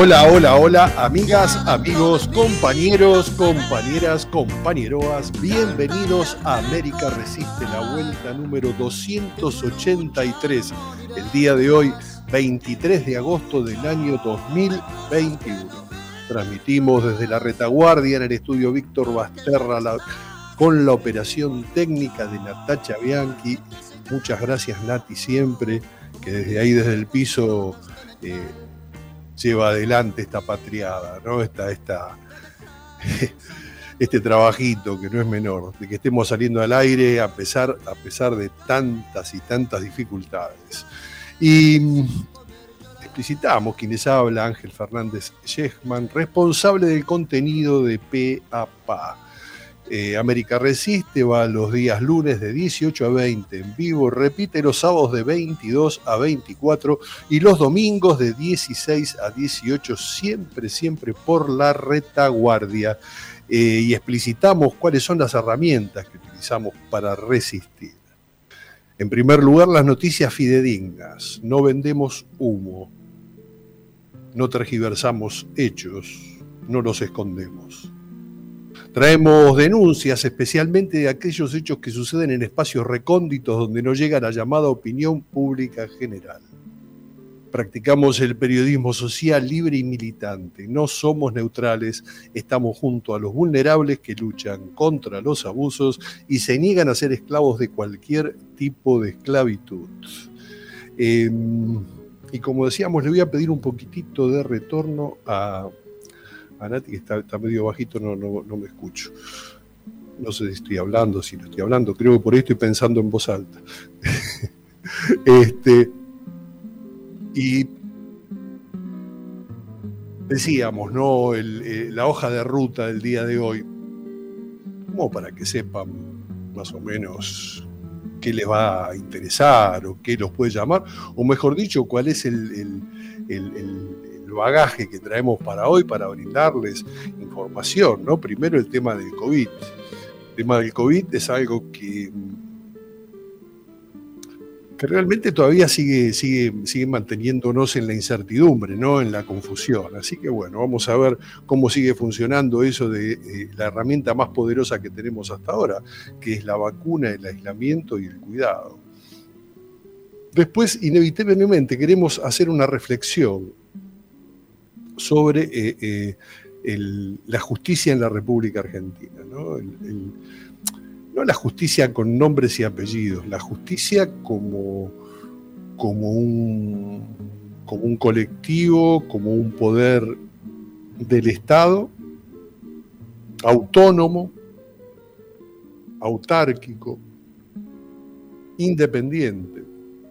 Hola, hola, hola, amigas, amigos, compañeros, compañeras, compañeroas. Bienvenidos a América Resiste, la vuelta número 283. El día de hoy, 23 de agosto del año 2021. Transmitimos desde la retaguardia en el estudio Víctor Basterra con la operación técnica de Natacha Bianchi. Muchas gracias, Nati, siempre, que desde ahí, desde el piso, lleva adelante esta patriada, ¿no? Este trabajito que no es menor, de que estemos saliendo al aire a pesar de tantas y tantas dificultades. Y explicitamos quienes habla, Ángel Fernández Yechman, responsable del contenido de PAPA. América Resiste va los días lunes de 18 a 20 en vivo, repite los sábados de 22 a 24 y los domingos de 16 a 18, siempre por la retaguardia. Y explicitamos cuáles son las herramientas que utilizamos para resistir. En primer lugar, las noticias fidedignas. No vendemos humo, no tergiversamos hechos, no los escondemos. Traemos denuncias, especialmente de aquellos hechos que suceden en espacios recónditos donde no llega la llamada opinión pública general. Practicamos el periodismo social libre y militante. No somos neutrales, estamos junto a los vulnerables que luchan contra los abusos y se niegan a ser esclavos de cualquier tipo de esclavitud. Y como decíamos, le voy a pedir un poquitito de retorno a Nati, que está medio bajito, no me escucho. No sé si estoy hablando, si no estoy hablando, creo que por ahí estoy pensando en voz alta. Y decíamos, ¿no? La hoja de ruta del día de hoy, como para que sepan más o menos qué les va a interesar o qué los puede llamar, o mejor dicho, cuál es el bagaje que traemos para hoy para brindarles información, ¿no? Primero el tema del COVID. El tema del COVID es algo que realmente todavía sigue manteniéndonos en la incertidumbre, ¿no? En la confusión. Así que bueno, vamos a ver cómo sigue funcionando eso de la herramienta más poderosa que tenemos hasta ahora, que es la vacuna, el aislamiento y el cuidado. Después, inevitablemente, queremos hacer una reflexión sobre la justicia en la República Argentina, ¿no? No la justicia con nombres y apellidos, la justicia como un colectivo, como un poder del Estado, autónomo, autárquico, independiente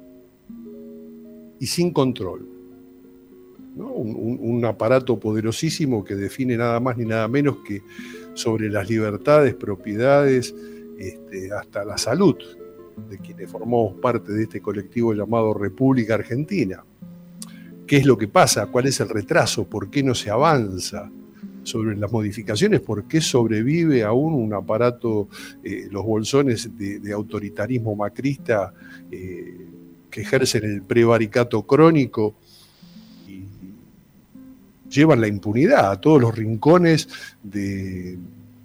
y sin control, ¿no? Un aparato poderosísimo que define nada más ni nada menos que sobre las libertades, propiedades, hasta la salud de quienes formamos parte de este colectivo llamado República Argentina. ¿Qué es lo que pasa? ¿Cuál es el retraso? ¿Por qué no se avanza sobre las modificaciones? ¿Por qué sobrevive aún un aparato, los bolsones de autoritarismo macrista que ejercen el prevaricato crónico y llevan la impunidad a todos los rincones del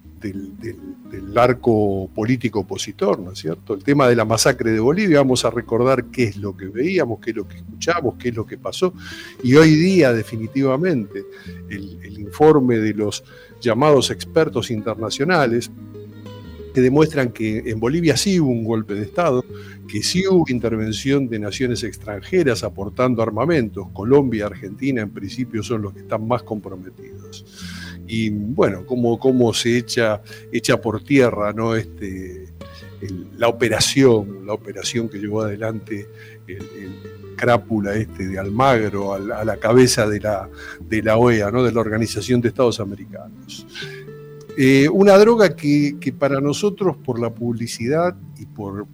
arco político opositor, ¿no es cierto? El tema de la masacre de Bolivia, vamos a recordar qué es lo que veíamos, qué es lo que escuchamos, qué es lo que pasó, y hoy día definitivamente el informe de los llamados expertos internacionales que demuestran que en Bolivia sí hubo un golpe de Estado, que sí hubo intervención de naciones extranjeras aportando armamentos. Colombia y Argentina en principio son los que están más comprometidos. Y bueno, cómo se echa por tierra, ¿no? La operación que llevó adelante el crápula de Almagro a la cabeza de la OEA, ¿no? De la Organización de Estados Americanos. Una droga que para nosotros, por la publicidad y por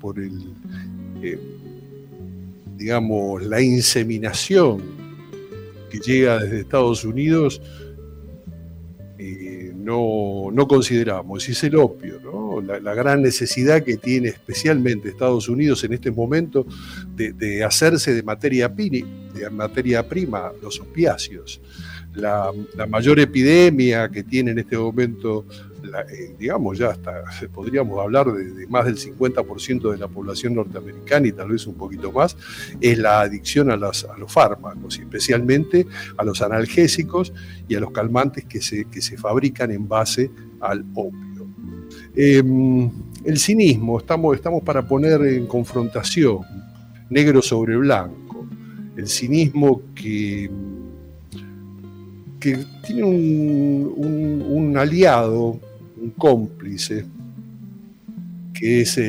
digamos, la inseminación que llega desde Estados Unidos, no consideramos, es el opio, ¿no? La gran necesidad que tiene especialmente Estados Unidos en este momento de hacerse de materia prima los opiáceos. la mayor epidemia que tiene en este momento, digamos, ya hasta podríamos hablar de más del 50% de la población norteamericana y tal vez un poquito más, es la adicción a los fármacos, y especialmente a los analgésicos y a los calmantes que se fabrican en base al opio. El cinismo, estamos para poner en confrontación, negro sobre blanco, el cinismo que tiene un aliado, un cómplice, que es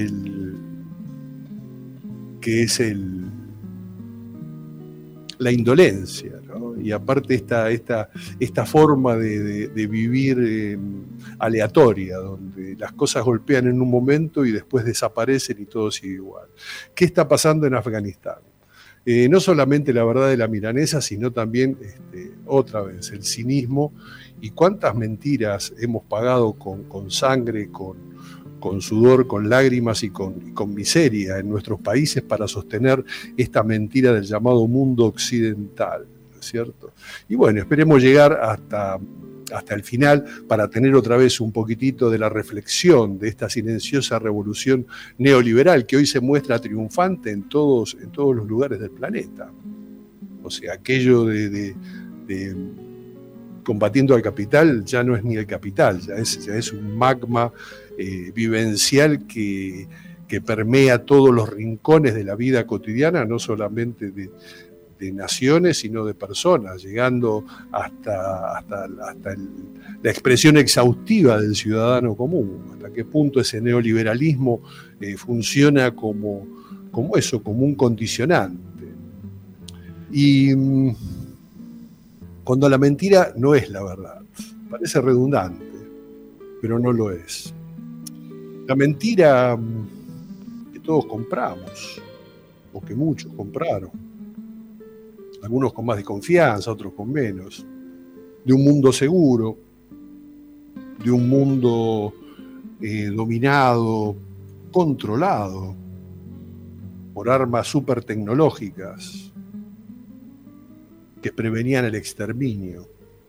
la indolencia, ¿no? Y aparte esta forma de vivir aleatoria, donde las cosas golpean en un momento y después desaparecen y todo sigue igual. ¿Qué está pasando en Afganistán? No solamente la verdad de la milanesa, sino también, otra vez, el cinismo y cuántas mentiras hemos pagado con sangre, con sudor, con lágrimas y con miseria en nuestros países para sostener esta mentira del llamado mundo occidental, ¿no es cierto? Y bueno, esperemos llegar hasta el final para tener otra vez un poquitito de la reflexión de esta silenciosa revolución neoliberal que hoy se muestra triunfante en todos los lugares del planeta. O sea, aquello de combatiendo al capital ya no es ni el capital, ya es un magma vivencial que permea todos los rincones de la vida cotidiana, no solamente de naciones, sino de personas, llegando hasta la expresión exhaustiva del ciudadano común, hasta qué punto ese neoliberalismo funciona como un condicionante. Y cuando la mentira no es la verdad, parece redundante, pero no lo es. La mentira que todos compramos, o que muchos compraron, algunos con más desconfianza, otros con menos, de un mundo seguro, de un mundo dominado, controlado por armas súper tecnológicas que prevenían el exterminio.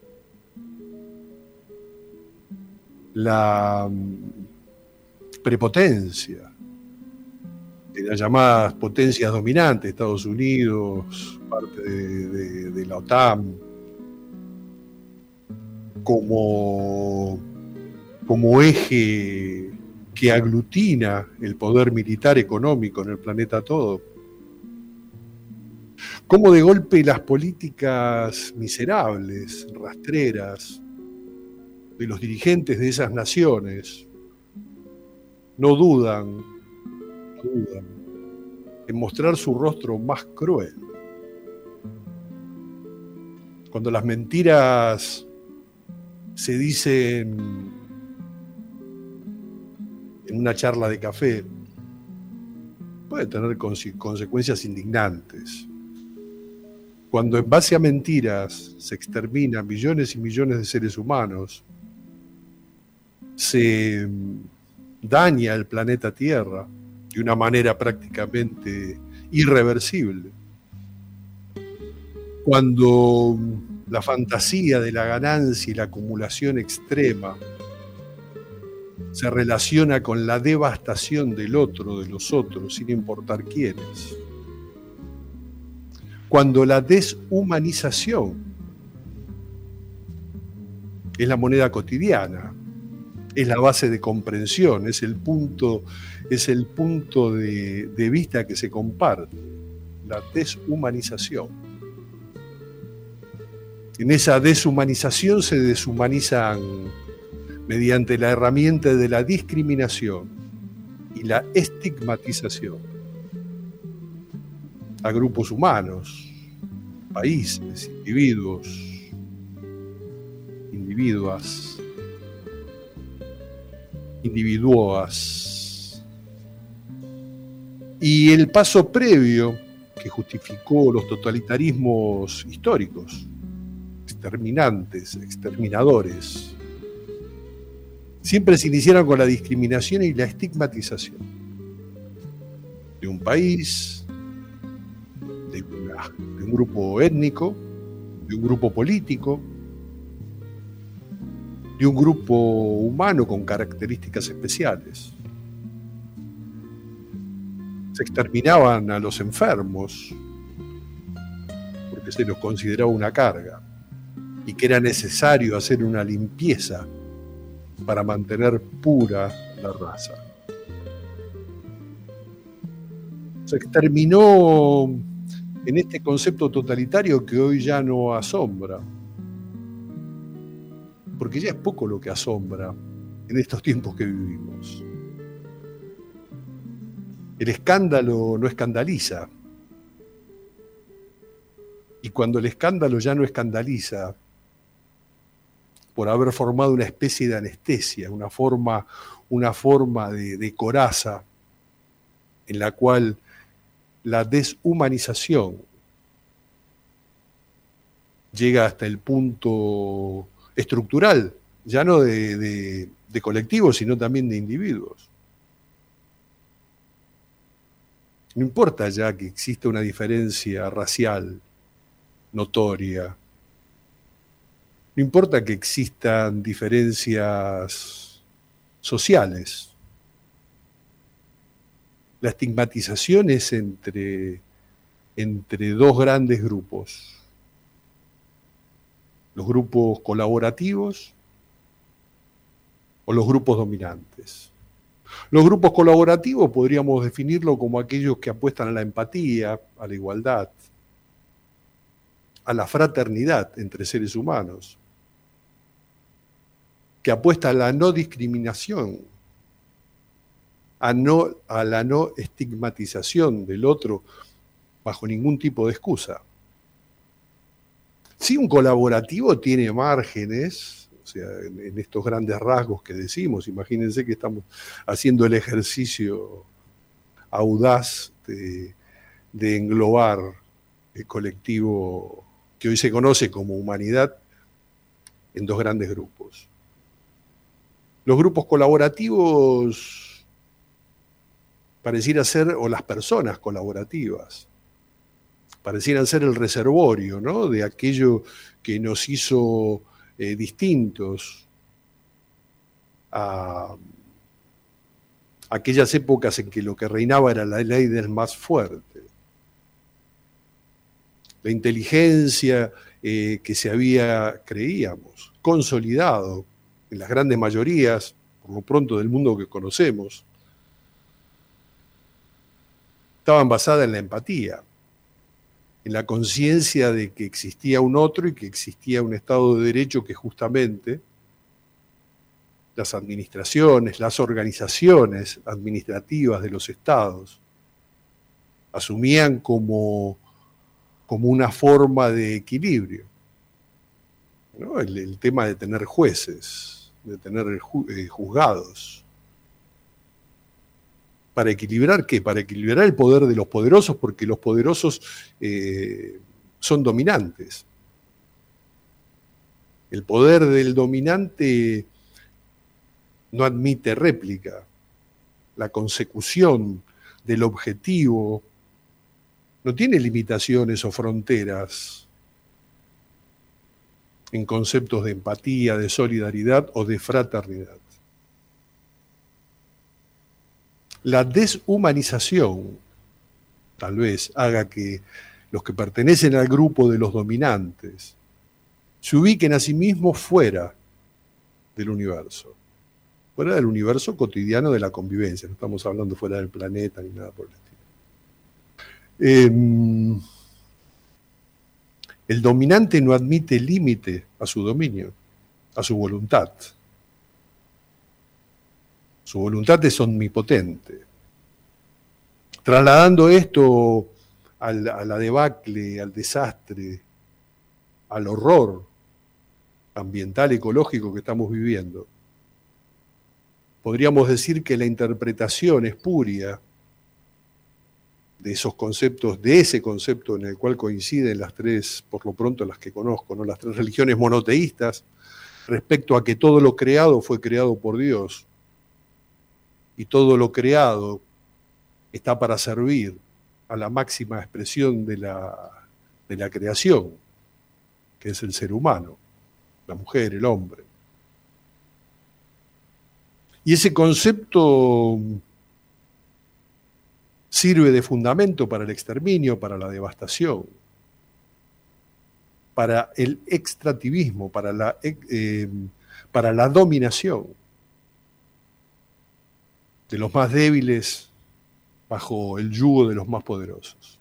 La prepotencia de las llamadas potencias dominantes, Estados Unidos, parte de la OTAN, como eje que aglutina el poder militar económico en el planeta todo. Como de golpe las políticas miserables, rastreras, de los dirigentes de esas naciones no dudan en mostrar su rostro más cruel. Cuando las mentiras se dicen en una charla de café, puede tener consecuencias indignantes. Cuando en base a mentiras se exterminan millones y millones de seres humanos, se daña el planeta Tierra de una manera prácticamente irreversible. Cuando la fantasía de la ganancia y la acumulación extrema se relaciona con la devastación del otro, de los otros, sin importar quiénes. Cuando la deshumanización es la moneda cotidiana, es la base de comprensión, es el punto de vista que se comparte, la deshumanización. En esa deshumanización se deshumanizan mediante la herramienta de la discriminación y la estigmatización a grupos humanos, países, individuas. Y el paso previo que justificó los totalitarismos históricos, exterminadores, siempre se iniciaron con la discriminación y la estigmatización de un país, de un grupo étnico, de un grupo político, de un grupo humano con características especiales. Se exterminaban a los enfermos porque se los consideraba una carga y que era necesario hacer una limpieza para mantener pura la raza. Se exterminó en este concepto totalitario que hoy ya no asombra, porque ya es poco lo que asombra en estos tiempos que vivimos. El escándalo no escandaliza, y cuando el escándalo ya no escandaliza, por haber formado una especie de anestesia, una forma de coraza en la cual la deshumanización llega hasta el punto estructural, ya no de colectivos, sino también de individuos. No importa ya que exista una diferencia racial notoria, no importa que existan diferencias sociales. La estigmatización es entre dos grandes grupos. Los grupos colaborativos o los grupos dominantes. Los grupos colaborativos podríamos definirlo como aquellos que apuestan a la empatía, a la igualdad, a la fraternidad entre seres humanos, que apuesta a la no discriminación, a la no estigmatización del otro bajo ningún tipo de excusa. Si un colaborativo tiene márgenes, o sea, en estos grandes rasgos que decimos, imagínense que estamos haciendo el ejercicio audaz de englobar el colectivo que hoy se conoce como humanidad en dos grandes grupos. Los grupos colaborativos pareciera ser, o las personas colaborativas, parecieran ser el reservorio, ¿no?, de aquello que nos hizo distintos a aquellas épocas en que lo que reinaba era la ley del más fuerte. La inteligencia que se había, creíamos, consolidado en las grandes mayorías, por lo pronto del mundo que conocemos, estaban basadas en la empatía, en la conciencia de que existía un otro y que existía un Estado de Derecho que justamente las administraciones, las organizaciones administrativas de los estados asumían como una forma de equilibrio, ¿no? El tema de tener jueces, de tener juzgados. ¿Para equilibrar qué? Para equilibrar el poder de los poderosos, porque los poderosos son dominantes. El poder del dominante no admite réplica. La consecución del objetivo no tiene limitaciones o fronteras en conceptos de empatía, de solidaridad o de fraternidad. La deshumanización tal vez haga que los que pertenecen al grupo de los dominantes se ubiquen a sí mismos fuera del universo cotidiano de la convivencia. No estamos hablando fuera del planeta ni nada por el estilo. El dominante no admite límite a su dominio, a su voluntad. Su voluntad es omnipotente. Trasladando esto a la debacle, al desastre, al horror ambiental, ecológico que estamos viviendo, podríamos decir que la interpretación espuria de esos conceptos, de ese concepto en el cual coinciden las tres, por lo pronto las que conozco, ¿no?, las tres religiones monoteístas, respecto a que todo lo creado fue creado por Dios y todo lo creado está para servir a la máxima expresión de la creación, que es el ser humano, la mujer, el hombre. Y ese concepto sirve de fundamento para el exterminio, para la devastación, para el extractivismo, para la dominación de los más débiles bajo el yugo de los más poderosos.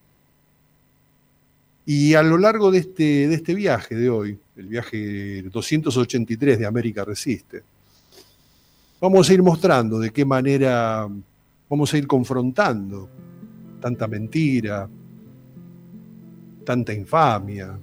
Y a lo largo de este viaje de hoy, el viaje 283 de América Resiste, vamos a ir mostrando de qué manera vamos a ir confrontando tanta mentira, tanta infamia,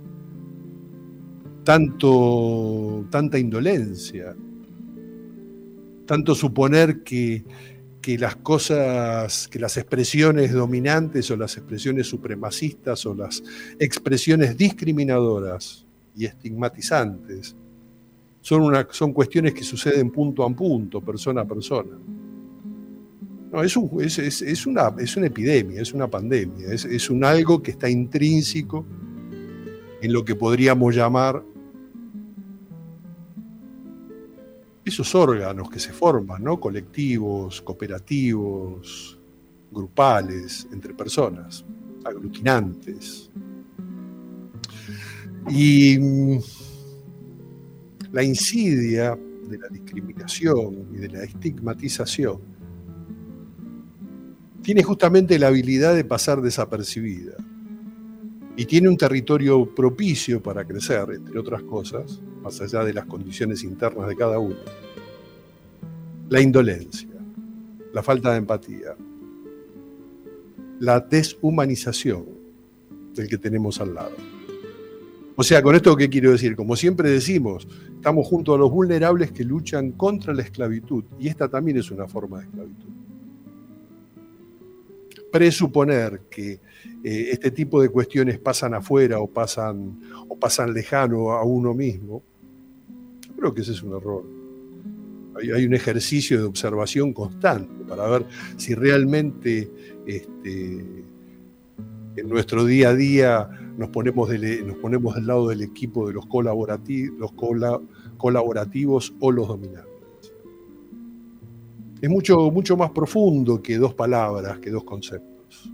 tanta indolencia, tanto suponer que las cosas, que las expresiones dominantes o las expresiones supremacistas o las expresiones discriminadoras y estigmatizantes son cuestiones que suceden punto a punto, persona a persona. No, es una epidemia, es una pandemia, es un algo que está intrínseco en lo que podríamos llamar esos órganos que se forman, ¿no? Colectivos, cooperativos, grupales, entre personas, aglutinantes. Y la insidia de la discriminación y de la estigmatización tiene justamente la habilidad de pasar desapercibida y tiene un territorio propicio para crecer, entre otras cosas, más allá de las condiciones internas de cada uno. La indolencia, la falta de empatía, la deshumanización del que tenemos al lado. O sea, con esto, ¿qué quiero decir? Como siempre decimos, estamos junto a los vulnerables que luchan contra la esclavitud, y esta también es una forma de esclavitud. Presuponer que este tipo de cuestiones pasan afuera o pasan lejano a uno mismo, yo creo que ese es un error. Hay un ejercicio de observación constante para ver si realmente en nuestro día a día nos ponemos del lado del equipo de los colaborativos o los dominantes. Es mucho, mucho más profundo que dos palabras, que dos conceptos.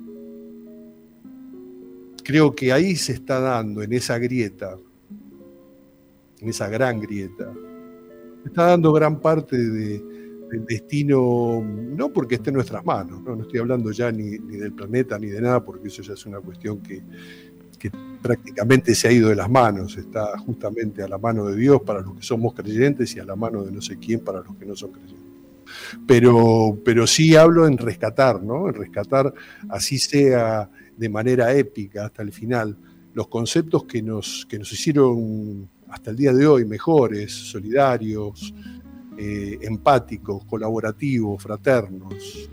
Creo que ahí se está dando, en esa grieta, en esa gran grieta, se está dando gran parte del destino, no porque esté en nuestras manos, no estoy hablando ya ni del planeta ni de nada, porque eso ya es una cuestión que prácticamente se ha ido de las manos, está justamente a la mano de Dios para los que somos creyentes y a la mano de no sé quién para los que no son creyentes. Pero sí hablo en rescatar, ¿no? En rescatar, así sea de manera épica hasta el final, los conceptos que nos hicieron hasta el día de hoy mejores, solidarios, empáticos, colaborativos, fraternos,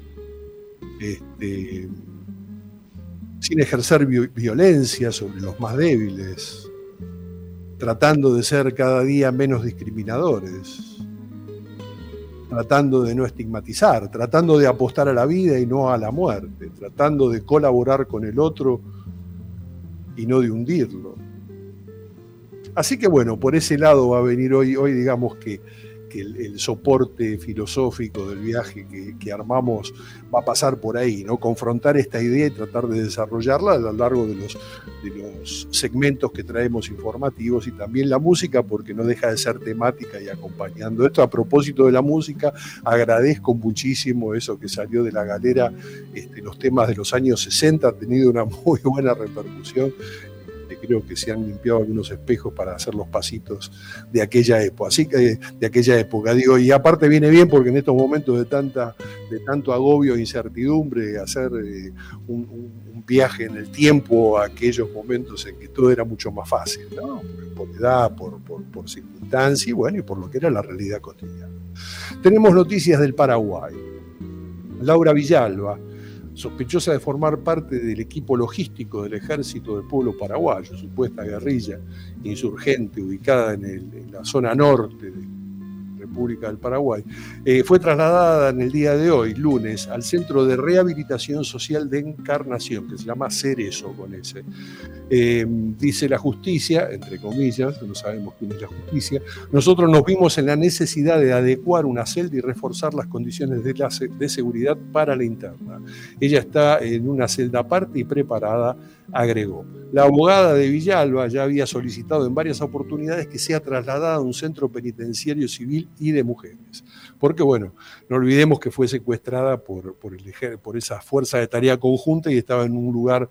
sin ejercer violencia sobre los más débiles, tratando de ser cada día menos discriminadores, tratando de no estigmatizar, tratando de apostar a la vida y no a la muerte, tratando de colaborar con el otro y no de hundirlo. Así que bueno, por ese lado va a venir hoy digamos que el soporte filosófico del viaje que armamos va a pasar por ahí, ¿no? Confrontar esta idea y tratar de desarrollarla a lo largo de los segmentos que traemos informativos, y también la música, porque no deja de ser temática y acompañando esto. A propósito de la música, agradezco muchísimo eso que salió de la galera, los temas de los años 60 han tenido una muy buena repercusión. Creo que se han limpiado algunos espejos para hacer los pasitos de aquella época. Así que de aquella época, digo, y aparte viene bien porque en estos momentos de tanto agobio e incertidumbre, hacer un viaje en el tiempo a aquellos momentos en que todo era mucho más fácil, ¿no? Por edad, por circunstancia y bueno, y por lo que era la realidad cotidiana. Tenemos noticias del Paraguay. Laura Villalba, sospechosa de formar parte del equipo logístico del ejército del pueblo paraguayo, supuesta guerrilla insurgente ubicada en la zona norte de República del Paraguay, fue trasladada en el día de hoy, lunes, al Centro de Rehabilitación Social de Encarnación, que se llama Cerezo con ese. Dice la justicia, entre comillas, no sabemos quién es la justicia, nosotros nos vimos en la necesidad de adecuar una celda y reforzar las condiciones de seguridad para la interna. Ella está en una celda aparte y preparada, agregó. La abogada de Villalba ya había solicitado en varias oportunidades que sea trasladada a un centro penitenciario civil y de mujeres. Porque, bueno, no olvidemos que fue secuestrada por esa fuerza de tarea conjunta y estaba en un lugar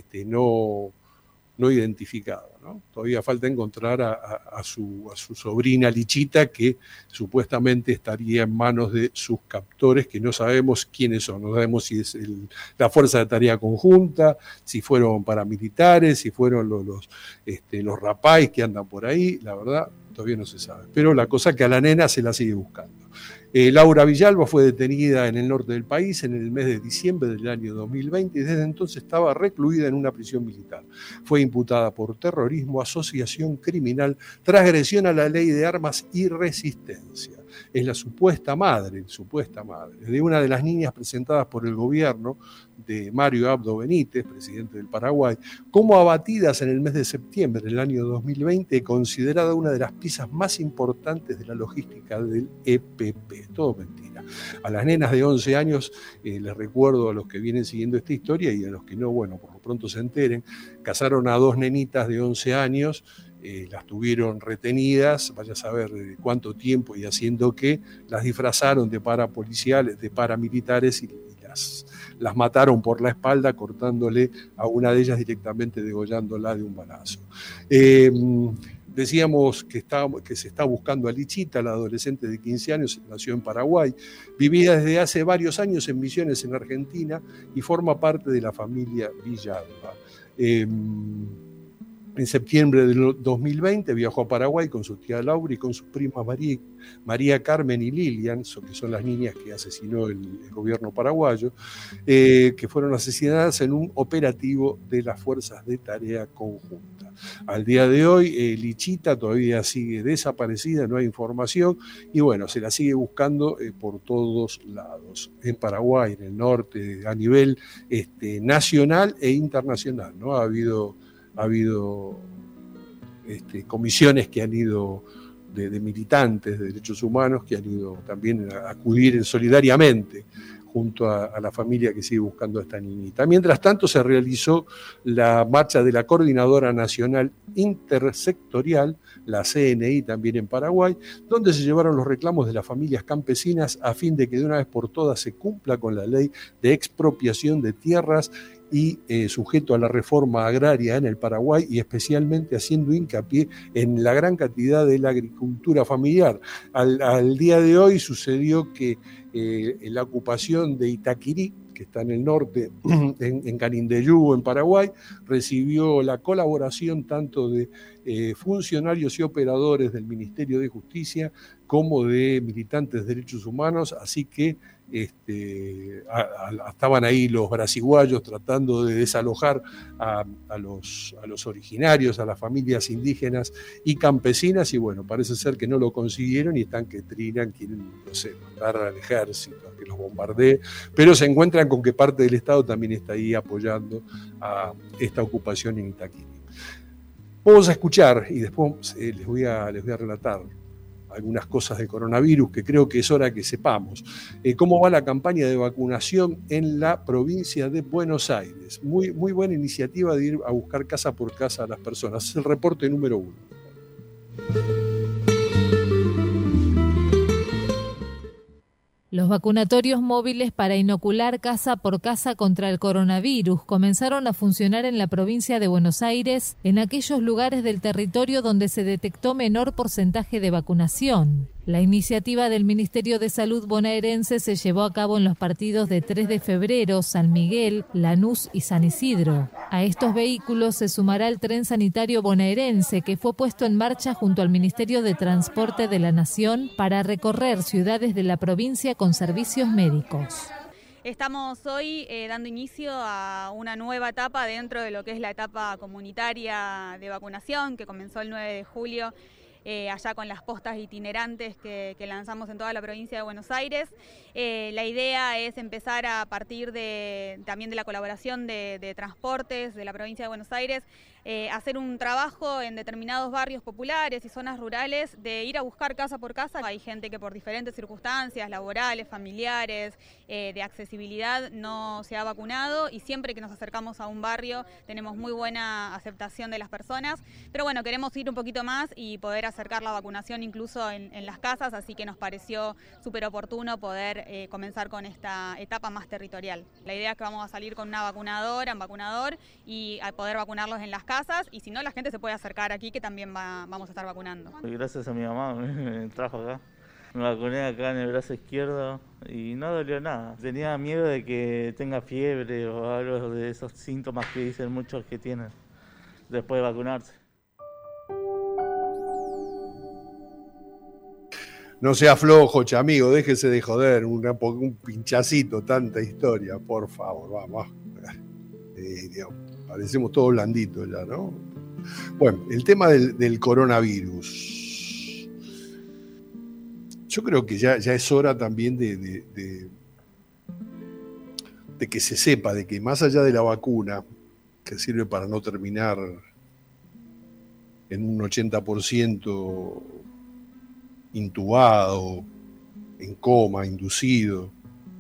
no identificado, ¿no? Todavía falta encontrar a su sobrina Lichita, que supuestamente estaría en manos de sus captores, que no sabemos quiénes son, no sabemos si es la fuerza de tarea conjunta, si fueron paramilitares, si fueron los rapáis que andan por ahí, la verdad todavía no se sabe. Pero la cosa es que a la nena se la sigue buscando. Laura Villalba fue detenida en el norte del país en el mes de diciembre del año 2020 y desde entonces estaba recluida en una prisión militar. Fue imputada por terrorismo, asociación criminal, transgresión a la ley de armas y resistencia. Es la supuesta madre de una de las niñas presentadas por el gobierno de Mario Abdo Benítez, presidente del Paraguay, como abatidas en el mes de septiembre del año 2020, considerada una de las piezas más importantes de la logística del EPP. Todo mentira. A las nenas de 11 años, les recuerdo a los que vienen siguiendo esta historia y a los que no, bueno, por lo pronto se enteren, casaron a 2 nenitas de 11 años, las tuvieron retenidas, vaya a saber cuánto tiempo y haciendo qué, las disfrazaron de parapoliciales, de paramilitares y las mataron por la espalda, cortándole a una de ellas directamente, degollándola de un balazo. Decíamos que se está buscando a Lichita, la adolescente de 15 años, nació en Paraguay, vivía desde hace varios años en Misiones, en Argentina, y forma parte de la familia Villalba. En septiembre del 2020 viajó a Paraguay con su tía Laura y con sus primas María Carmen y Lilian, que son las niñas que asesinó el gobierno paraguayo, que fueron asesinadas en un operativo de las fuerzas de tarea conjunta. Al día de hoy, Lichita todavía sigue desaparecida, no hay información, y bueno, se la sigue buscando por todos lados, en Paraguay, en el norte, a nivel nacional e internacional, ¿no? Ha habido comisiones que han ido de militantes de derechos humanos que han ido también a acudir solidariamente junto a la familia que sigue buscando a esta niñita. Mientras tanto, se realizó la marcha de la Coordinadora Nacional Intersectorial, la CNI también en Paraguay, donde se llevaron los reclamos de las familias campesinas a fin de que de una vez por todas se cumpla con la ley de expropiación de tierras y sujeto a la reforma agraria en el Paraguay, y especialmente haciendo hincapié en la gran cantidad de la agricultura familiar. Al día de hoy sucedió que la ocupación de Itaquirí, que está en el norte, en Canindeyú, en Paraguay, recibió la colaboración tanto de funcionarios y operadores del Ministerio de Justicia como de militantes de derechos humanos, así que estaban ahí los brasiguayos tratando de desalojar a los originarios, a las familias indígenas y campesinas, y bueno, parece ser que no lo consiguieron y están que trinan, quieren, no sé, mandar al ejército a que los bombardee, pero se encuentran con que parte del Estado también está ahí apoyando a esta ocupación en Itaquirí. Vamos a escuchar y después les voy a relatar algunas cosas de coronavirus que creo que es hora que sepamos. ¿Cómo va la campaña de vacunación en la provincia de Buenos Aires? Muy, muy buena iniciativa de ir a buscar casa por casa a las personas. Es el reporte número 1. Los vacunatorios móviles para inocular casa por casa contra el coronavirus comenzaron a funcionar en la provincia de Buenos Aires, en aquellos lugares del territorio donde se detectó menor porcentaje de vacunación. La iniciativa del Ministerio de Salud bonaerense se llevó a cabo en los partidos de 3 de febrero, San Miguel, Lanús y San Isidro. A estos vehículos se sumará el tren sanitario bonaerense, que fue puesto en marcha junto al Ministerio de Transporte de la Nación para recorrer ciudades de la provincia con servicios médicos. Estamos hoy dando inicio a una nueva etapa dentro de lo que es la etapa comunitaria de vacunación, que comenzó el 9 de julio allá con las postas itinerantes que lanzamos en toda la provincia de Buenos Aires. La idea es empezar a partir también de la colaboración de transportes de la provincia de Buenos Aires, hacer un trabajo en determinados barrios populares y zonas rurales de ir a buscar casa por casa. Hay gente que por diferentes circunstancias laborales, familiares, de accesibilidad no se ha vacunado, y siempre que nos acercamos a un barrio tenemos muy buena aceptación de las personas, pero bueno, queremos ir un poquito más y poder acercar la vacunación incluso en las casas, así que nos pareció súper oportuno poder comenzar con esta etapa más territorial. La idea es que vamos a salir con una vacunadora, un vacunador, y a poder vacunarlos en las casas, y si no, la gente se puede acercar aquí, que también vamos a estar vacunando. Gracias a mi mamá me trajo acá. Me vacuné acá en el brazo izquierdo y no dolió nada. Tenía miedo de que tenga fiebre o algo de esos síntomas que dicen muchos que tienen después de vacunarse. No sea flojo, chamigo, déjese de joder, un pinchacito, tanta historia, por favor, vamos. Parecemos todos blanditos ya, ¿no? Bueno, el tema del coronavirus. Yo creo que ya es hora también de que se sepa de que más allá de la vacuna, que sirve para no terminar en un 80% intubado, en coma, inducido,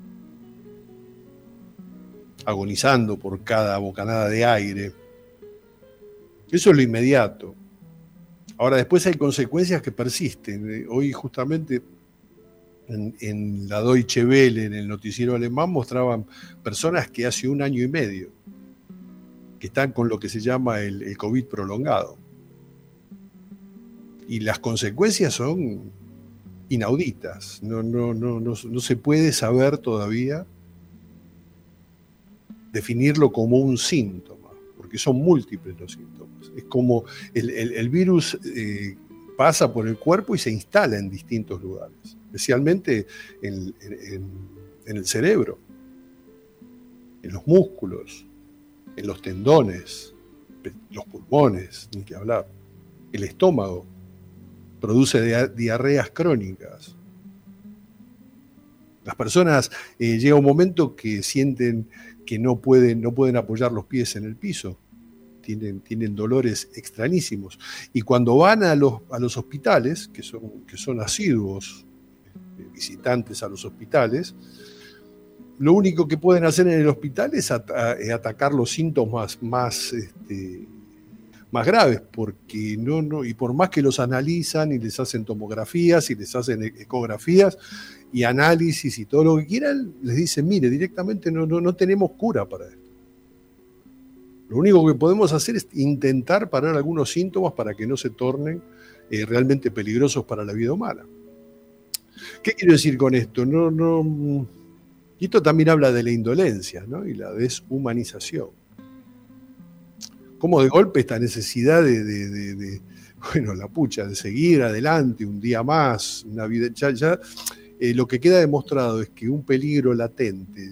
agonizando por cada bocanada de aire. Eso es lo inmediato. Ahora, después hay consecuencias que persisten. Hoy justamente en la Deutsche Welle, en el noticiero alemán, mostraban personas que hace 1 año y medio que están con lo que se llama el COVID prolongado. Y las consecuencias son inauditas. No se puede saber todavía definirlo como un síntoma, porque son múltiples los síntomas. Es como el virus pasa por el cuerpo y se instala en distintos lugares, especialmente en el cerebro, en los músculos, en los tendones, los pulmones, ni que hablar. El estómago produce diarreas crónicas. Las personas llega un momento que sienten que no pueden apoyar los pies en el piso, tienen dolores extrañísimos. Y cuando van a los hospitales, que son asiduos visitantes a los hospitales, lo único que pueden hacer en el hospital es atacar los síntomas más graves, porque y por más que los analizan y les hacen tomografías y les hacen ecografías y análisis y todo lo que quieran, les dicen, mire, directamente no tenemos cura para esto. Lo único que podemos hacer es intentar parar algunos síntomas para que no se tornen realmente peligrosos para la vida humana. ¿Qué quiero decir con esto? Y esto también habla de la indolencia, ¿no? Y la deshumanización. Como de golpe esta necesidad de seguir adelante un día más, una vida. Lo que queda demostrado es que un peligro latente,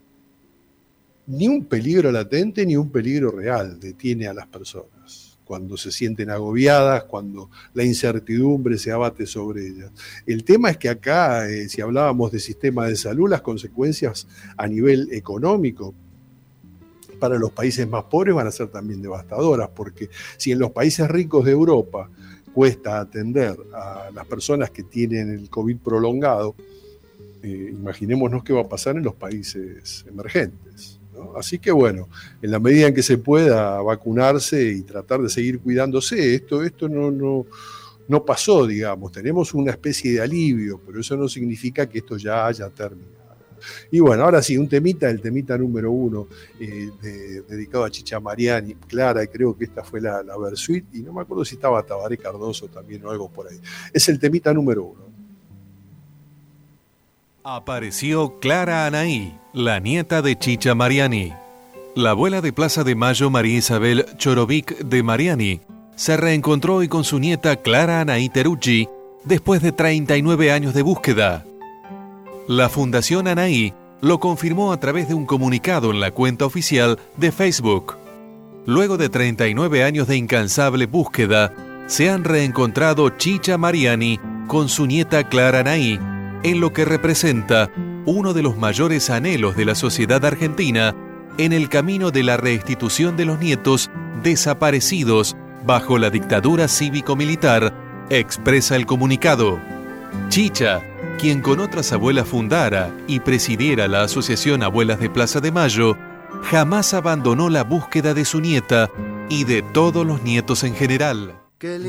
ni un peligro real detiene a las personas cuando se sienten agobiadas, cuando la incertidumbre se abate sobre ellas. El tema es que acá, si hablábamos de sistema de salud, las consecuencias a nivel económico para los países más pobres van a ser también devastadoras, porque si en los países ricos de Europa cuesta atender a las personas que tienen el COVID prolongado, imaginémonos qué va a pasar en los países emergentes, ¿no? Así que bueno, en la medida en que se pueda vacunarse y tratar de seguir cuidándose, esto no pasó, digamos, tenemos una especie de alivio, pero eso no significa que esto ya haya terminado. Y bueno, ahora sí, el temita número 1, dedicado a Chicha Mariani, Clara, y creo que esta fue la Versuit, y no me acuerdo si estaba Tabaré Cardoso también o algo por ahí. Es el temita número 1. Apareció Clara Anaí, la nieta de Chicha Mariani. La abuela de Plaza de Mayo, María Isabel Chorovic de Mariani, se reencontró hoy con su nieta Clara Anaí Terucci después de 39 años de búsqueda. La Fundación Anaí lo confirmó a través de un comunicado en la cuenta oficial de Facebook. Luego de 39 años de incansable búsqueda, se han reencontrado Chicha Mariani con su nieta Clara Anaí, en lo que representa uno de los mayores anhelos de la sociedad argentina en el camino de la restitución de los nietos desaparecidos bajo la dictadura cívico-militar, expresa el comunicado. Chicha, quien con otras abuelas fundara y presidiera la Asociación Abuelas de Plaza de Mayo, jamás abandonó la búsqueda de su nieta y de todos los nietos en general. Qué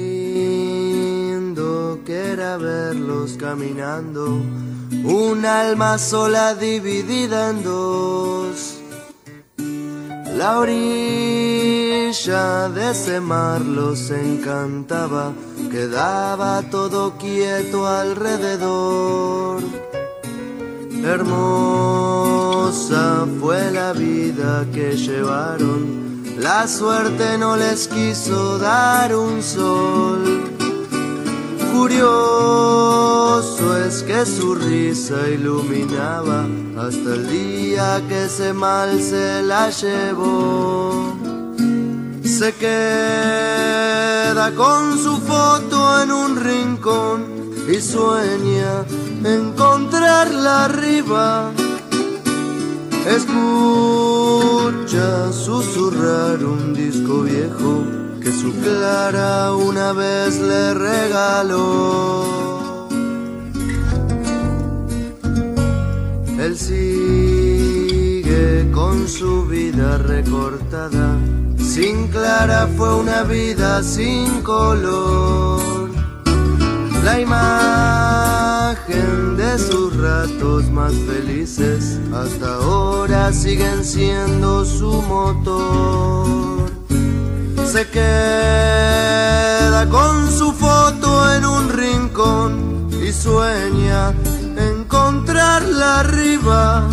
lindo que era verlos caminando, un alma sola dividida en dos. La orilla de ese mar los encantaba, quedaba todo quieto alrededor. Hermosa fue la vida que llevaron, la suerte no les quiso dar un sol. Curioso es que su risa iluminaba hasta el día que ese mal se la llevó. Se queda con su foto en un rincón y sueña encontrarla arriba. Escucha susurrar un disco viejo que su Clara una vez le regaló. Él sigue con su vida recortada. Sin Clara fue una vida sin color. La imagen de sus ratos más felices hasta ahora siguen siendo su motor. Se queda con su foto en un rincón y sueña encontrarla arriba.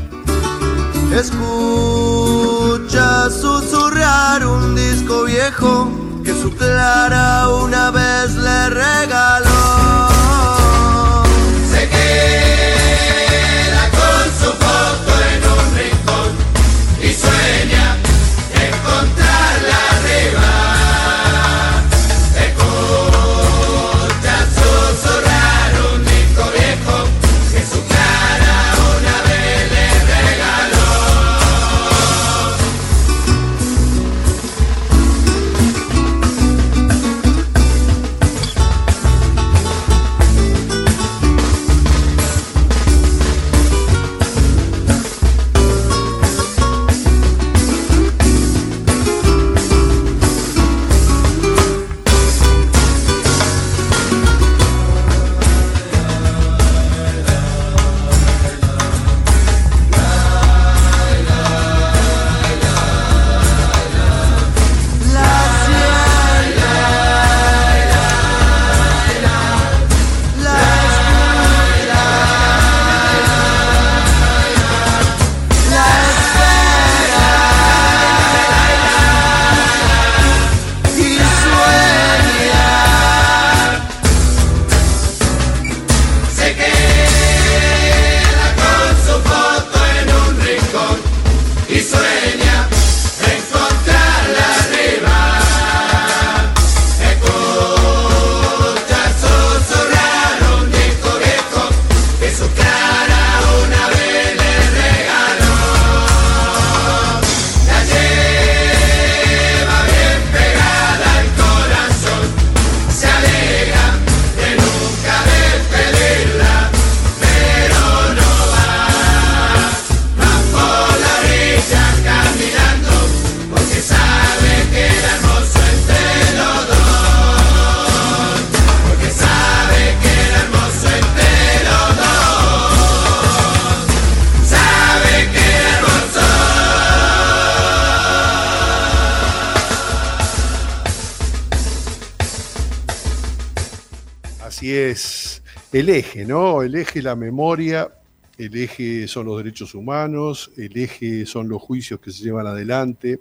Escucha susurrar un disco viejo que su Clara una vez le regaló. Se queda con su foto en un rincón y sueña encontrarla arriba. Escucha susurrar un disco viejo que su Clara una vez le regaló. Así es, el eje, ¿no? El eje, la memoria, el eje son los derechos humanos, el eje son los juicios que se llevan adelante.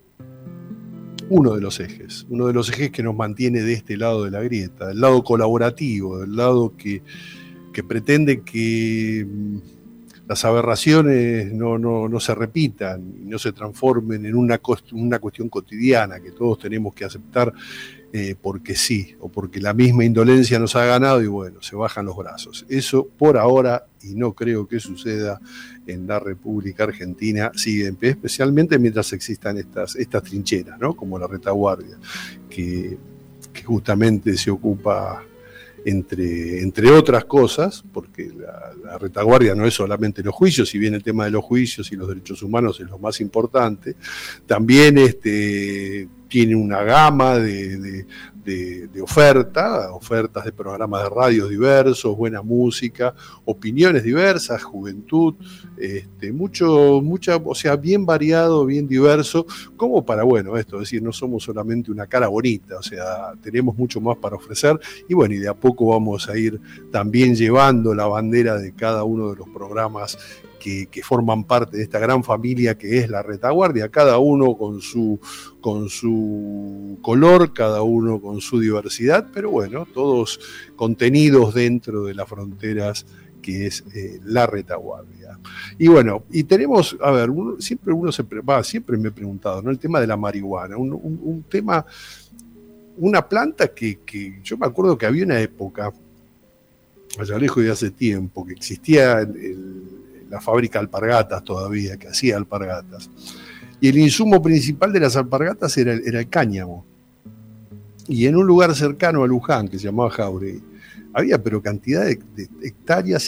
Uno de los ejes que nos mantiene de este lado de la grieta, del lado colaborativo, del lado que pretende que las aberraciones no se repitan y no se transformen en una cuestión cotidiana que todos tenemos que aceptar porque sí, o porque la misma indolencia nos ha ganado y bueno, se bajan los brazos. Eso por ahora, y no creo que suceda en la República Argentina, sigue en pie, especialmente mientras existan estas trincheras, ¿no? Como la retaguardia, que justamente se ocupa, entre otras cosas, porque la retaguardia no es solamente los juicios, si bien el tema de los juicios y los derechos humanos es lo más importante, también tiene una gama de ofertas de programas de radios diversos, buena música, opiniones diversas, juventud, o sea, bien variado, bien diverso, como para, bueno, es decir, no somos solamente una cara bonita, o sea, tenemos mucho más para ofrecer, y bueno, y de a poco vamos a ir también llevando la bandera de cada uno de los programas que forman parte de esta gran familia que es la retaguardia, cada uno con su color, cada uno con su diversidad, pero bueno, todos contenidos dentro de las fronteras que es la retaguardia. Y bueno, y tenemos, a ver, siempre me he preguntado, ¿no? El tema de la marihuana, un tema, una planta que yo me acuerdo que había una época, allá lejos de hace tiempo, que existía la fábrica de alpargatas todavía, que hacía alpargatas. Y el insumo principal de las alpargatas era el cáñamo. Y en un lugar cercano a Luján, que se llamaba Jauregui, había pero cantidad de hectáreas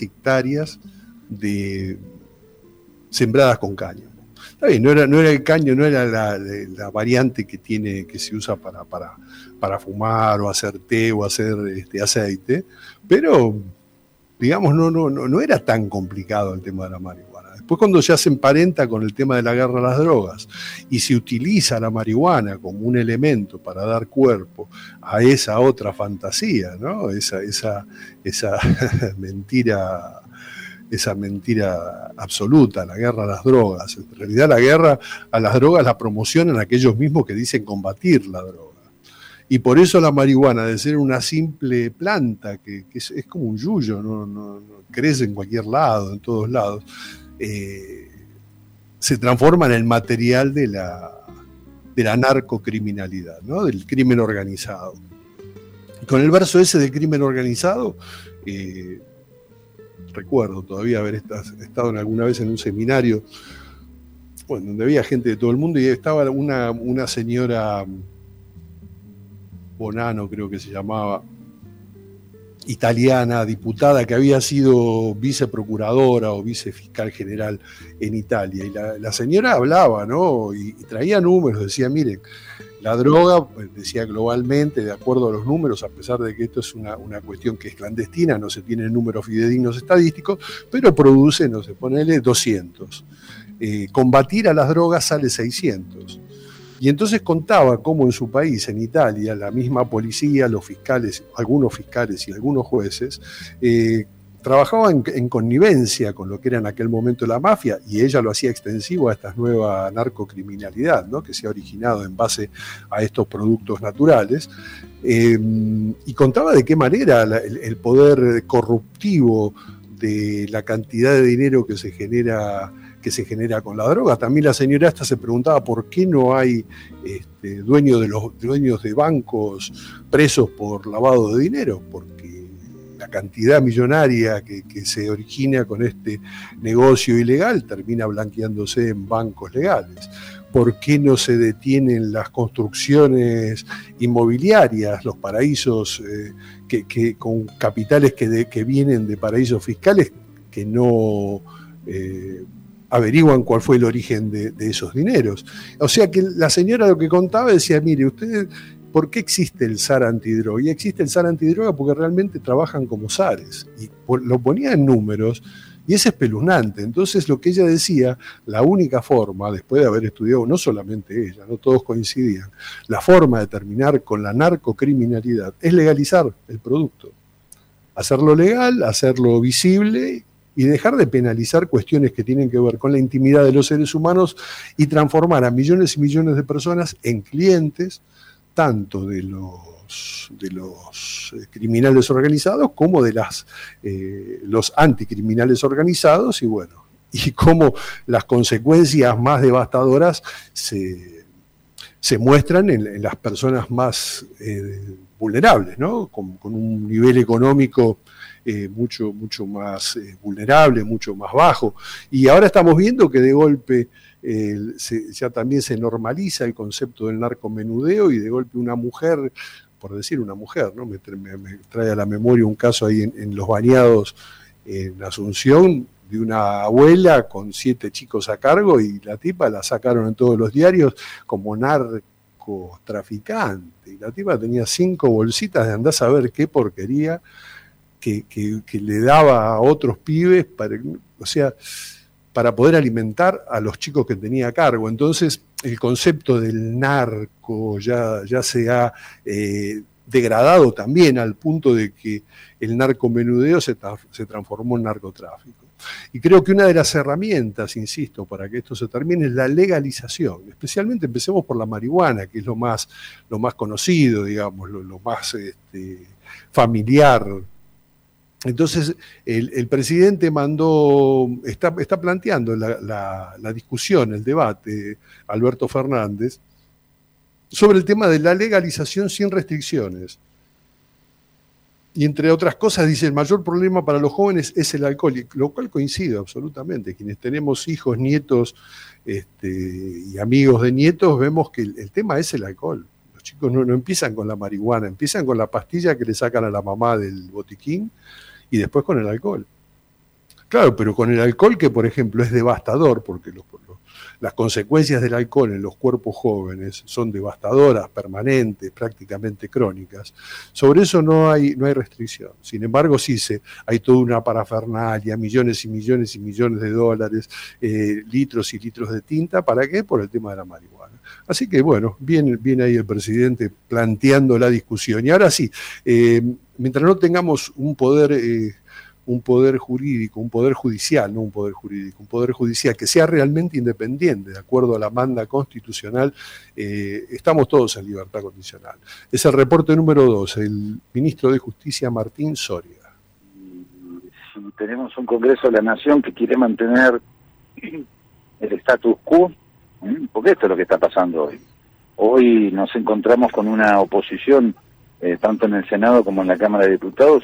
sembradas con cáñamo. Está bien, no era el caño, no era la variante que se usa para fumar o hacer té o hacer aceite, pero digamos, no era tan complicado el tema de la marihuana. Después, cuando ya se emparenta con el tema de la guerra a las drogas y se utiliza la marihuana como un elemento para dar cuerpo a esa otra fantasía, ¿no? Esa mentira absoluta, la guerra a las drogas. En realidad, la guerra a las drogas la promocionan aquellos mismos que dicen combatir la droga. Y por eso la marihuana, de ser una simple planta, que es como un yuyo, no crece en cualquier lado, en todos lados, se transforma en el material de la narcocriminalidad, ¿no? Del crimen organizado. Y con el verso ese del crimen organizado, recuerdo todavía haber estado alguna vez en un seminario, bueno, donde había gente de todo el mundo, y estaba una señora Bonanno, creo que se llamaba, italiana, diputada, que había sido viceprocuradora o vicefiscal general en Italia. Y la señora hablaba, ¿no? Y traía números, decía, miren, la droga, pues, decía globalmente, de acuerdo a los números, a pesar de que esto es una cuestión que es clandestina, no se tienen números fidedignos estadísticos, pero produce, no sé, ponele 200. Combatir a las drogas sale 600. Y entonces contaba cómo en su país, en Italia, la misma policía, los fiscales, algunos fiscales y algunos jueces, trabajaban en connivencia con lo que era en aquel momento la mafia, y ella lo hacía extensivo a esta nueva narcocriminalidad, ¿no? Que se ha originado en base a estos productos naturales, y contaba de qué manera el poder corruptivo de la cantidad de dinero que se genera con la droga. También la señora esta se preguntaba por qué no hay dueños de bancos presos por lavado de dinero, porque la cantidad millonaria que se origina con este negocio ilegal termina blanqueándose en bancos legales. ¿Por qué no se detienen las construcciones inmobiliarias, los paraísos con capitales que vienen de paraísos fiscales que no averiguan cuál fue el origen de esos dineros? O sea que la señora lo que contaba decía, mire, ustedes, ¿por qué existe el SAR antidroga? Y existe el SAR antidroga porque realmente trabajan como SARes. Y lo ponía en números y es espeluznante. Entonces lo que ella decía, la única forma, después de haber estudiado, no solamente ella, no todos coincidían, la forma de terminar con la narcocriminalidad es legalizar el producto. Hacerlo legal, hacerlo visible y dejar de penalizar cuestiones que tienen que ver con la intimidad de los seres humanos y transformar a millones y millones de personas en clientes, tanto de los criminales organizados como de los anticriminales organizados, y bueno, y cómo las consecuencias más devastadoras se muestran en las personas más vulnerables, ¿no? Con un nivel económico mucho más vulnerable, mucho más bajo. Y ahora estamos viendo que de golpe ya también se normaliza el concepto del narcomenudeo, y de golpe una mujer, por decir una mujer, ¿no? Me trae a la memoria un caso ahí en Los Bañados, en Asunción, de una abuela con 7 chicos a cargo, y la tipa la sacaron en todos los diarios como narcotraficante. Y la tipa tenía 5 bolsitas de andar a saber qué porquería que le daba a otros pibes para poder alimentar a los chicos que tenía a cargo. Entonces, el concepto del narco ya se ha degradado también al punto de que el narcomenudeo se transformó en narcotráfico. Y creo que una de las herramientas, insisto, para que esto se termine es la legalización. Especialmente empecemos por la marihuana, que es lo más conocido, digamos, lo más familiar. Entonces, el presidente está planteando la discusión, el debate, Alberto Fernández, sobre el tema de la legalización sin restricciones. Y entre otras cosas dice, el mayor problema para los jóvenes es el alcohol, lo cual coincide absolutamente. Quienes tenemos hijos, nietos y amigos de nietos, vemos que el tema es el alcohol. Los chicos no empiezan con la marihuana, empiezan con la pastilla que le sacan a la mamá del botiquín, y después con el alcohol. Claro, pero con el alcohol, que por ejemplo es devastador, porque las consecuencias del alcohol en los cuerpos jóvenes son devastadoras, permanentes, prácticamente crónicas. Sobre eso no hay restricción. Sin embargo, sí hay toda una parafernalia, millones y millones y millones de dólares, litros y litros de tinta. ¿Para qué? Por el tema de la marihuana. Así que bueno, viene ahí el presidente planteando la discusión. Y ahora sí, mientras no tengamos un poder jurídico, un poder judicial, no un poder jurídico, un poder judicial que sea realmente independiente, de acuerdo a la manda constitucional, estamos todos en libertad condicional. Es el reporte número 2, el ministro de Justicia, Martín Soria. Si tenemos un Congreso de la Nación que quiere mantener el status quo, porque esto es lo que está pasando hoy. Hoy nos encontramos con una oposición, tanto en el Senado como en la Cámara de Diputados,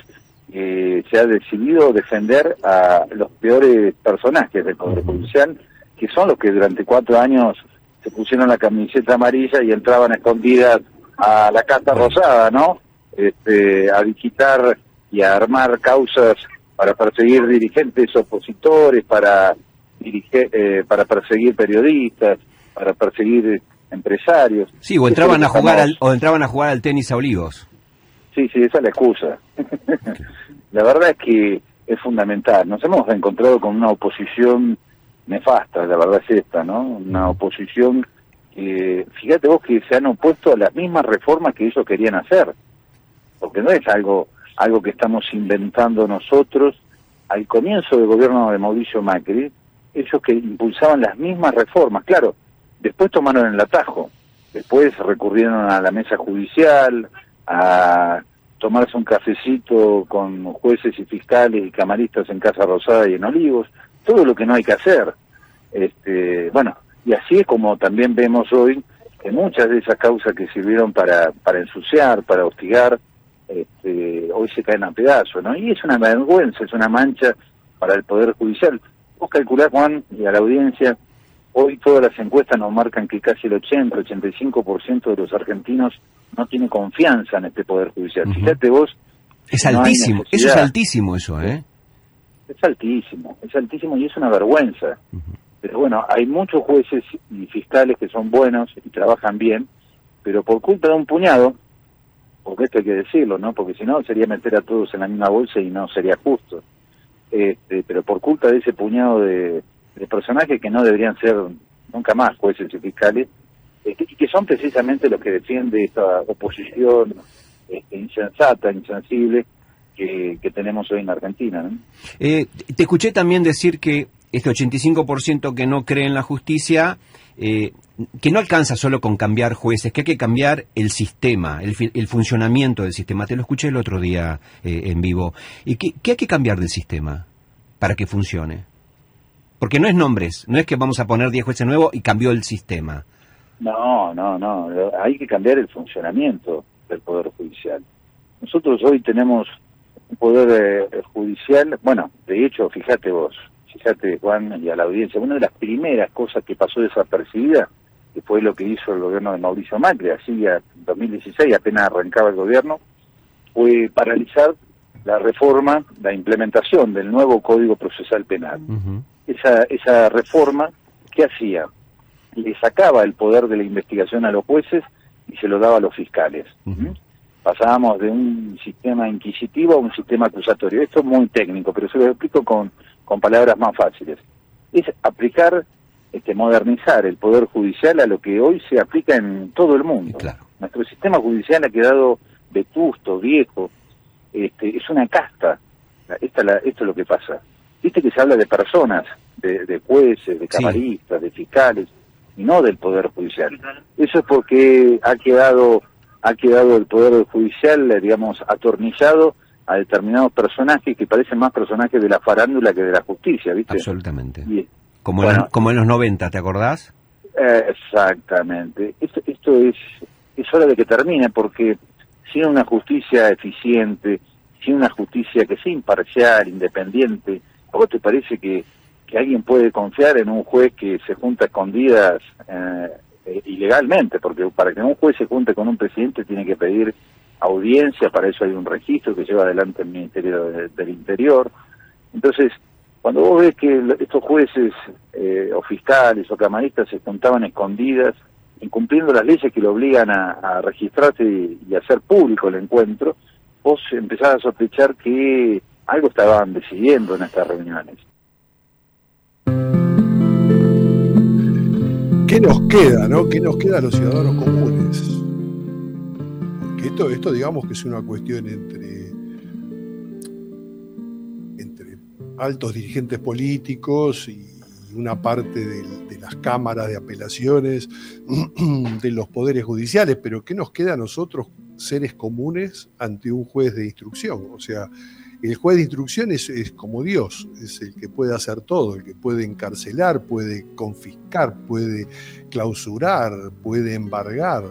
se ha decidido defender a los peores personajes del Poder Judicial, que son los que durante 4 años se pusieron la camiseta amarilla y entraban escondidas a la Casa Rosada, ¿no? A digitar y a armar causas para perseguir dirigentes opositores, para perseguir periodistas, para perseguir empresarios. Sí, o entraban a jugar al tenis a Olivos. Sí, esa es la excusa. La verdad es que es fundamental. Nos hemos encontrado con una oposición nefasta, la verdad es esta, ¿no? Una oposición que, fíjate vos, que se han opuesto a las mismas reformas que ellos querían hacer. Porque no es algo que estamos inventando nosotros. Al comienzo del gobierno de Mauricio Macri, ellos que impulsaban las mismas reformas, claro, después tomaron el atajo, después recurrieron a la mesa judicial, a tomarse un cafecito con jueces y fiscales y camaristas en Casa Rosada y en Olivos, todo lo que no hay que hacer. Bueno, y así es como también vemos hoy que muchas de esas causas que sirvieron para ensuciar, para hostigar, hoy se caen a pedazos, ¿no? Y es una vergüenza, es una mancha para el Poder Judicial. Vos calculás, Juan, y a la audiencia, hoy todas las encuestas nos marcan que casi el 85% de los argentinos no tiene confianza en este Poder Judicial. Fíjate vos. Es altísimo, eso es altísimo eso, ¿eh? Es altísimo y es una vergüenza. Pero bueno, hay muchos jueces y fiscales que son buenos y trabajan bien, pero por culpa de un puñado, porque esto hay que decirlo, ¿no? Porque si no sería meter a todos en la misma bolsa y no sería justo. Pero por culpa de ese puñado de personajes que no deberían ser nunca más jueces y fiscales, y que son precisamente los que defienden esta oposición insensata, insensible que tenemos hoy en Argentina, ¿no? Te escuché también decir que este 85% que no cree en la justicia, que no alcanza solo con cambiar jueces, que hay que cambiar el sistema, el funcionamiento del sistema. Te lo escuché el otro día en vivo. ¿Y qué hay que cambiar del sistema para que funcione? Porque no es nombres, no es que vamos a poner 10 jueces nuevos y cambió el sistema. No, hay que cambiar el funcionamiento del Poder Judicial. Nosotros hoy tenemos un Poder Judicial, bueno, de hecho, fíjate Juan, y a la audiencia, una de las primeras cosas que pasó desapercibida, que fue lo que hizo el gobierno de Mauricio Macri, así en 2016, apenas arrancaba el gobierno, fue paralizar la reforma, la implementación del nuevo Código Procesal Penal. Uh-huh. Esa reforma, ¿qué hacía? Le sacaba el poder de la investigación a los jueces y se lo daba a los fiscales. Uh-huh. Pasábamos de un sistema inquisitivo a un sistema acusatorio. Esto es muy técnico, pero se lo explico con palabras más fáciles. Es aplicar, modernizar el Poder Judicial a lo que hoy se aplica en todo el mundo. Claro. Nuestro sistema judicial ha quedado vetusto, viejo, es una casta. Esto es lo que pasa. Viste que se habla de personas, de jueces, de camaristas, sí, de fiscales, y no del Poder Judicial. Eso es porque ha quedado el Poder Judicial, digamos, atornillado a determinados personajes que parecen más personajes de la farándula que de la justicia, ¿viste? Absolutamente. Como en los 90, ¿te acordás? Exactamente. Esto es hora de que termine, porque sin una justicia eficiente, sin una justicia que sea imparcial, independiente, ¿a vos te parece que alguien puede confiar en un juez que se junta a escondidas ilegalmente? Porque para que un juez se junte con un presidente tiene que pedir audiencia, para eso hay un registro que lleva adelante el Ministerio del Interior. Entonces, cuando vos ves que estos jueces o fiscales o camaristas se juntaban escondidas, incumpliendo las leyes que lo obligan a registrarse y hacer público el encuentro, vos empezás a sospechar que algo estaban decidiendo en estas reuniones. ¿Qué nos queda, no? ¿Qué nos queda a los ciudadanos comunes? Porque esto digamos que es una cuestión entre altos dirigentes políticos y una parte de las cámaras de apelaciones de los poderes judiciales, pero ¿qué nos queda a nosotros, seres comunes, ante un juez de instrucción? O sea, el juez de instrucción es como Dios, es el que puede hacer todo, el que puede encarcelar, puede confiscar, puede clausurar, puede embargar.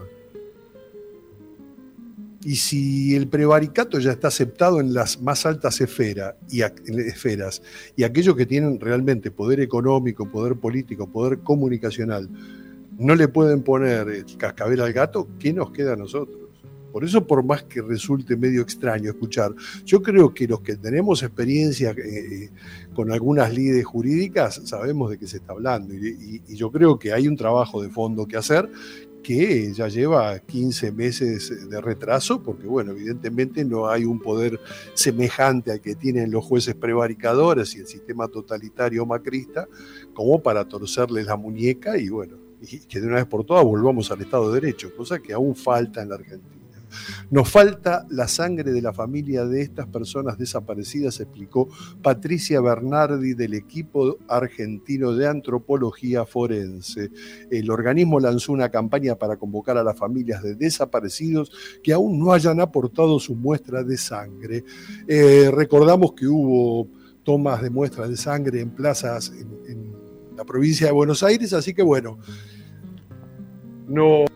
Y si el prevaricato ya está aceptado en las más altas esferas y aquellos que tienen realmente poder económico, poder político, poder comunicacional, no le pueden poner el cascabel al gato, ¿qué nos queda a nosotros? Por eso, por más que resulte medio extraño escuchar, yo creo que los que tenemos experiencia con algunas lides jurídicas sabemos de qué se está hablando, y yo creo que hay un trabajo de fondo que hacer, que ya lleva 15 meses de retraso, porque bueno, evidentemente no hay un poder semejante al que tienen los jueces prevaricadores y el sistema totalitario macrista como para torcerles la muñeca y bueno, y que de una vez por todas volvamos al Estado de Derecho, cosa que aún falta en la Argentina. Nos falta la sangre de la familia de estas personas desaparecidas, explicó Patricia Bernardi del equipo argentino de antropología forense. El organismo lanzó una campaña para convocar a las familias de desaparecidos que aún no hayan aportado su muestra de sangre. Recordamos que hubo tomas de muestras de sangre en plazas en la provincia de Buenos Aires, así que bueno, no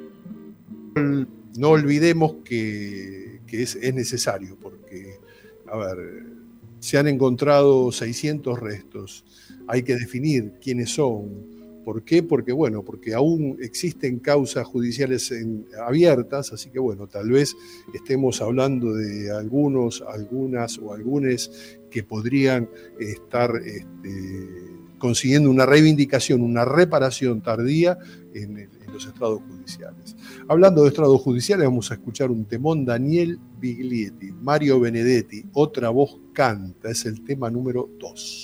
olvidemos que es necesario, porque, a ver, se han encontrado 600 restos, hay que definir quiénes son. ¿Por qué? Porque aún existen causas judiciales abiertas, así que bueno, tal vez estemos hablando de algunas o algunos que podrían estar consiguiendo una reivindicación, una reparación tardía en los estrados judiciales. Hablando de estrados judiciales, vamos a escuchar un temón, Daniel Biglietti, Mario Benedetti, Otra voz canta, es el tema número 2.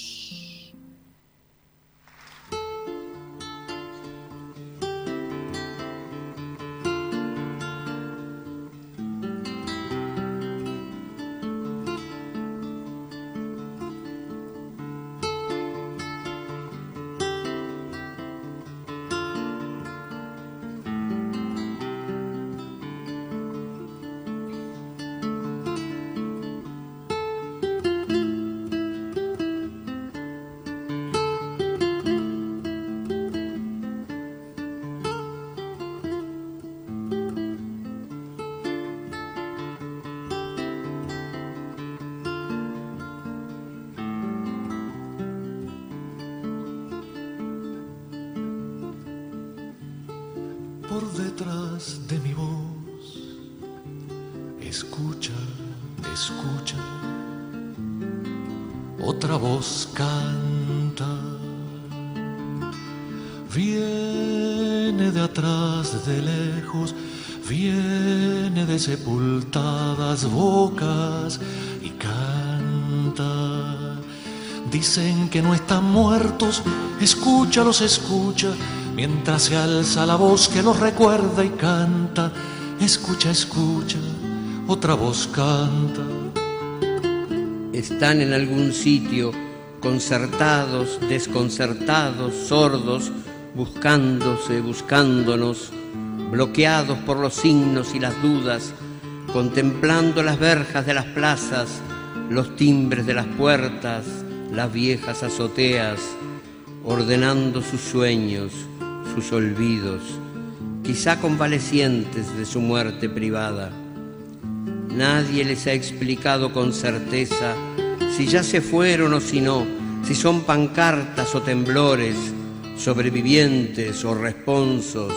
por detrás de mi voz. Escucha, escucha, otra voz canta. Viene de atrás, de lejos, viene de sepultadas bocas y canta. Dicen que no están muertos, escúchalos, escucha, mientras se alza la voz que los recuerda y canta. Escucha, escucha, otra voz canta. Están en algún sitio, concertados, desconcertados, sordos, buscándose, buscándonos, bloqueados por los signos y las dudas, contemplando las verjas de las plazas, los timbres de las puertas, las viejas azoteas, ordenando sus sueños, sus olvidos, quizá convalecientes de su muerte privada. Nadie les ha explicado con certeza si ya se fueron o si no, si son pancartas o temblores, sobrevivientes o responsos.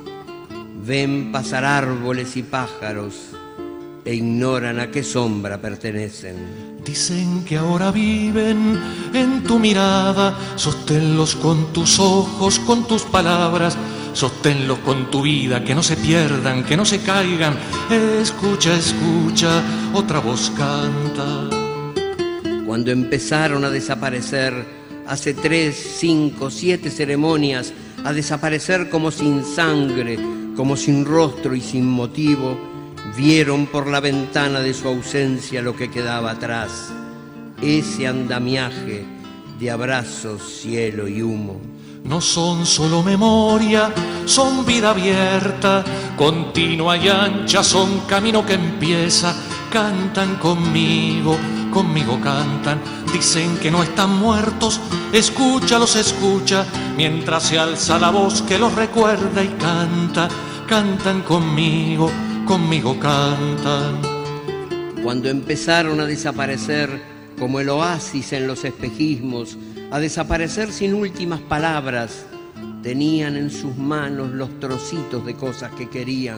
Ven pasar árboles y pájaros e ignoran a qué sombra pertenecen. Dicen que ahora viven en tu mirada, sosténlos con tus ojos, con tus palabras, sosténlos con tu vida, que no se pierdan, que no se caigan. Escucha, escucha, otra voz canta. Cuando empezaron a desaparecer, hace 3, 5, 7 ceremonias, a desaparecer como sin sangre, como sin rostro y sin motivo, vieron por la ventana de su ausencia lo que quedaba atrás, ese andamiaje de abrazos, cielo y humo. No son solo memoria, son vida abierta, continua y ancha, son camino que empieza. Cantan conmigo, conmigo cantan, dicen que no están muertos, escúchalos, escucha, mientras se alza la voz que los recuerda y canta. Cantan conmigo, conmigo cantan. Cuando empezaron a desaparecer como el oasis en los espejismos, a desaparecer sin últimas palabras, tenían en sus manos los trocitos de cosas que querían.